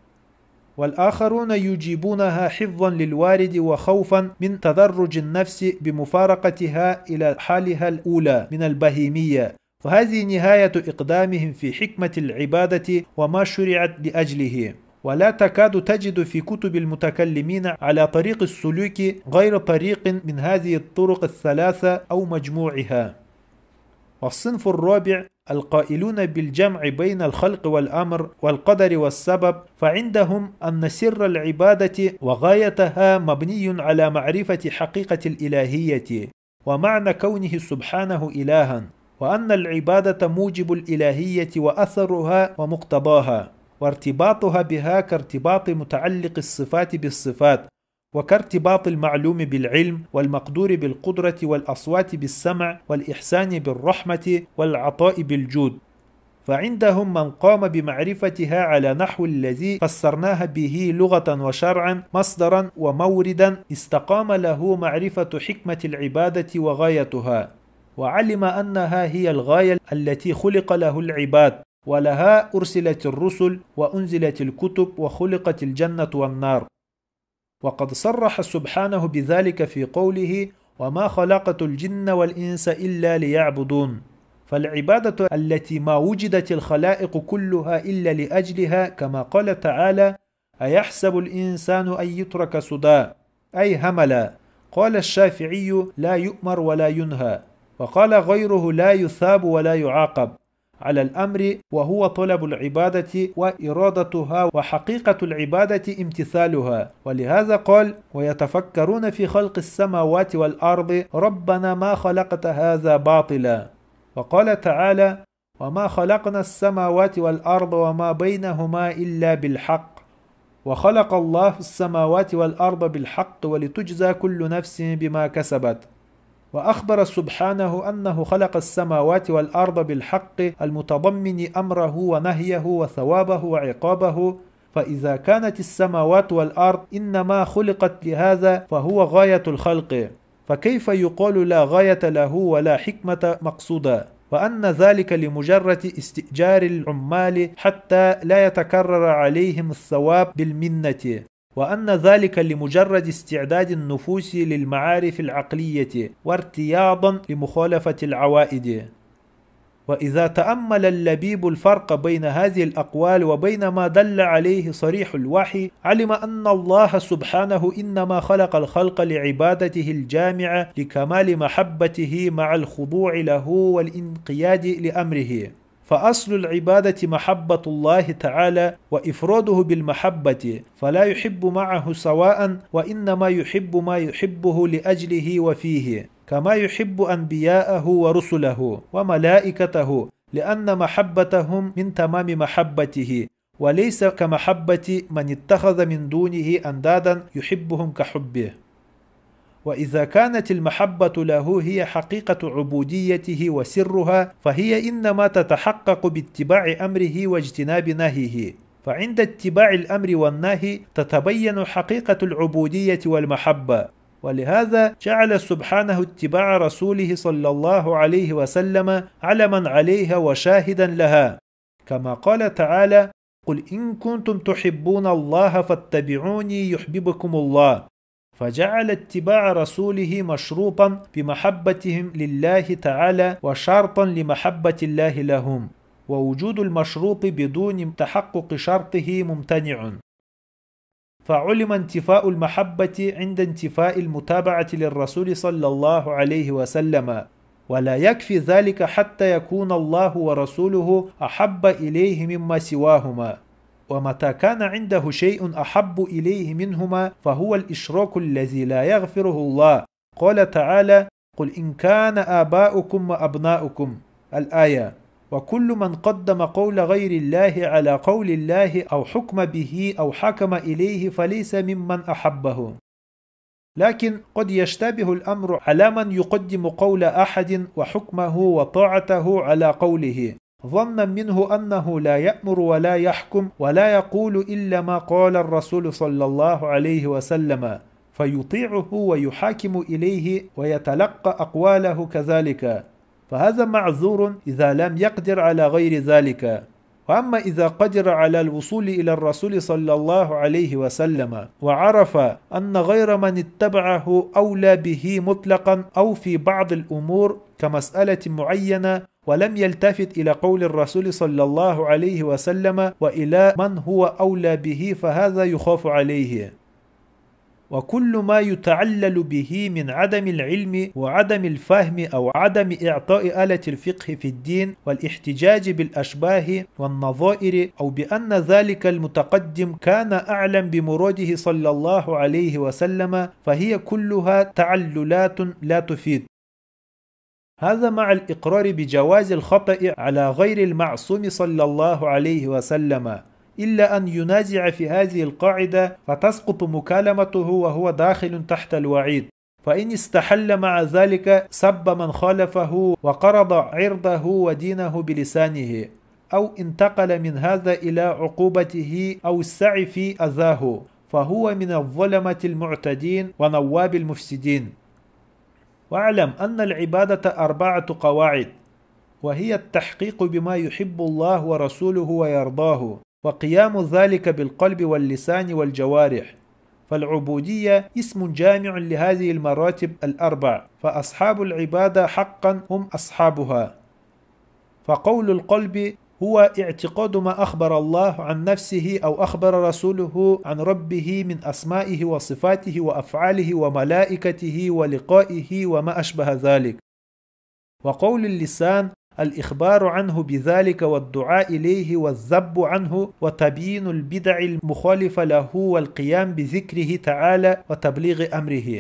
والآخرون يجيبونها حفظا للوارد وخوفا من تدرج النفس بمفارقتها إلى حالها الأولى من البهيمية، فهذه نهاية إقدامهم في حكمة العبادة وما شرعت لأجله. ولا تكاد تجد في كتب المتكلمين على طريق السلوك غير طريق من هذه الطرق الثلاثة أو مجموعها. والصنف الرابع القائلون بالجمع بين الخلق والأمر والقدر والسبب، فعندهم أن سر العبادة وغايتها مبني على معرفة حقيقة الإلهية ومعنى كونه سبحانه إلها، وأن العبادة موجب الإلهية وأثرها ومقتضاها، وارتباطها بها كارتباط متعلق الصفات بالصفات، وكارتباط المعلوم بالعلم والمقدور بالقدرة والأصوات بالسمع والإحسان بالرحمة والعطاء بالجود. فعندهم من قام بمعرفتها على نحو الذي فسرناها به لغة وشرعا مصدرا وموردا استقام له معرفة حكمة العبادة وغايتها، وعلم أنها هي الغاية التي خلق له العباد، ولها أرسلت الرسل وأنزلت الكتب وخلقت الجنة والنار. وقد صرح سبحانه بذلك في قوله: وما خلقت الجن والإنس إلا ليعبدون. فالعبادة التي ما وجدت الخلائق كلها إلا لأجلها، كما قال تعالى: أيحسب الإنسان أن يترك سدى، أي هملا. قال الشافعي: لا يؤمر ولا ينهى. وقال غيره: لا يثاب ولا يعاقب على الأمر، وهو طلب العبادة وإرادتها، وحقيقة العبادة امتثالها. ولهذا قال: ويتفكرون في خلق السماوات والأرض ربنا ما خلقت هذا باطلا. وقال تعالى: وما خلقنا السماوات والأرض وما بينهما إلا بالحق، وخلق الله السماوات والأرض بالحق ولتجزى كل نفس بما كسبت. وأخبر سبحانه أنه خلق السماوات والأرض بالحق المتضمن أمره ونهيه وثوابه وعقابه. فإذا كانت السماوات والأرض إنما خلقت لهذا فهو غاية الخلق، فكيف يقال لا غاية له ولا حكمة مقصودة؟ وأن ذلك لمجرد استئجار العمال حتى لا يتكرر عليهم الثواب بالمنة، وأن ذلك لمجرد استعداد النفوس للمعارف العقلية وارتياضا لمخالفة العوائد. وإذا تأمل اللبيب الفرق بين هذه الأقوال وبين ما دل عليه صريح الوحي، علم أن الله سبحانه إنما خلق الخلق لعبادته الجامعة لكمال محبته مع الخضوع له والانقياد لأمره. فأصل العبادة محبة الله تعالى وإفراده بالمحبة، فلا يحب معه سواء، وإنما يحب ما يحبه لأجله وفيه، كما يحب أنبياءه ورسله وملائكته، لأن محبتهم من تمام محبته، وليس كمحبة من اتخذ من دونه أندادا يحبهم كحبه. وإذا كانت المحبة له هي حقيقة عبوديته وسرها، فهي إنما تتحقق باتباع أمره واجتناب نهيه. فعند اتباع الأمر والنهي تتبين حقيقة العبودية والمحبة. ولهذا جعل سبحانه اتباع رسوله صلى الله عليه وسلم علما عليها وشاهدا لها، كما قال تعالى: قل إن كنتم تحبون الله فاتبعوني يحببكم الله. فجعل اتباع رسوله مشروطا بمحبتهم لله تعالى وشرطا لمحبة الله لهم، ووجود المشروط بدون تحقق شرطه ممتنع. فعلم انتفاء المحبة عند انتفاء المتابعة للرسول صلى الله عليه وسلم، ولا يكفي ذلك حتى يكون الله ورسوله أحب إليه مما سواهما. ومتى كان عنده شيء أحب إليه منهما فهو الإشراك الذي لا يغفره الله. قال تعالى: قل إن كان آباؤكم وأبناؤكم، الآية. وكل من قدم قول غير الله على قول الله أو حكم به أو حكم إليه فليس ممن أحبه. لكن قد يشتبه الأمر على من يقدم قول أحد وحكمه وطاعته على قوله، ظنا منه أنه لا يأمر ولا يحكم ولا يقول إلا ما قال الرسول صلى الله عليه وسلم، فيطيعه ويحاكم إليه ويتلقى أقواله كذلك، فهذا معذور إذا لم يقدر على غير ذلك. وأما إذا قدر على الوصول إلى الرسول صلى الله عليه وسلم وعرف أن غير من اتبعه أولى به مطلقا أو في بعض الأمور كمسألة معينة، ولم يلتفت إلى قول الرسول صلى الله عليه وسلم وإلى من هو أولى به، فهذا يخاف عليه. وكل ما يتعلل به من عدم العلم وعدم الفهم أو عدم إعطاء آلة الفقه في الدين والاحتجاج بالأشباه والنظائر، أو بأن ذلك المتقدم كان أعلم بمراده صلى الله عليه وسلم، فهي كلها تعللات لا تفيد. هذا مع الإقرار بجواز الخطأ على غير المعصوم صلى الله عليه وسلم، إلا أن ينازع في هذه القاعدة فتسقط مكالمته وهو داخل تحت الوعيد، فإن استحل مع ذلك سب من خالفه وقرض عرضه ودينه بلسانه، أو انتقل من هذا إلى عقوبته أو السعي في أذاه، فهو من الظلمة المعتدين ونواب المفسدين. واعلم أن العبادة أربعة قواعد، وهي التحقيق بما يحب الله ورسوله ويرضاه، وقيام ذلك بالقلب واللسان والجوارح. فالعبودية اسم جامع لهذه المراتب الأربع، فأصحاب العبادة حقا هم أصحابها. فقول القلب هو اعتقاد ما أخبر الله عن نفسه أو أخبر رسوله عن ربه من أسمائه وصفاته وأفعاله وملائكته ولقائه وما أشبه ذلك. وقول اللسان الإخبار عنه بذلك والدعاء إليه والذب عنه وتبيين البدع المخالفة له والقيام بذكره تعالى وتبليغ أمره.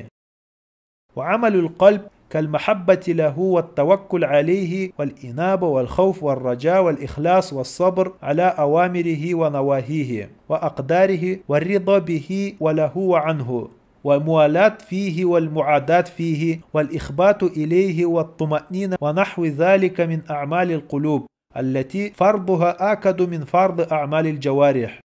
وعمل القلب كالمحبة له والتوكل عليه والإنابة والخوف والرجاء والإخلاص والصبر على أوامره ونواهيه وأقداره والرضا به وله وعنه، والموالاة فيه والمعاداة فيه والإخبات إليه والطمأنينة ونحو ذلك من أعمال القلوب التي فرضها آكد من فرض أعمال الجوارح.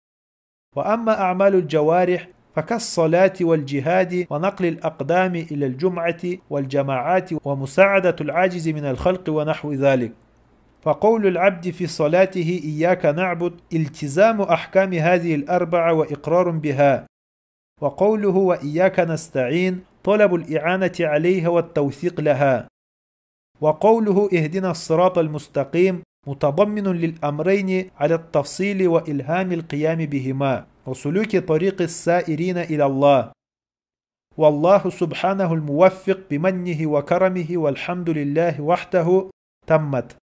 وأما أعمال الجوارح فكالصلاة والجهاد ونقل الأقدام إلى الجمعة والجماعات ومساعدة العاجز من الخلق ونحو ذلك. فقول العبد في صلاته إياك نعبد التزام أحكام هذه الأربعة وإقرار بها، وقوله وإياك نستعين طلب الإعانة عليها والتوثيق لها، وقوله اهدنا الصراط المستقيم متضمن للأمرين على التفصيل وإلهام القيام بهما وسلوك طريق السائرين إلى الله، والله سبحانه الموفق بمنه وكرمه، والحمد لله وحده. تمت.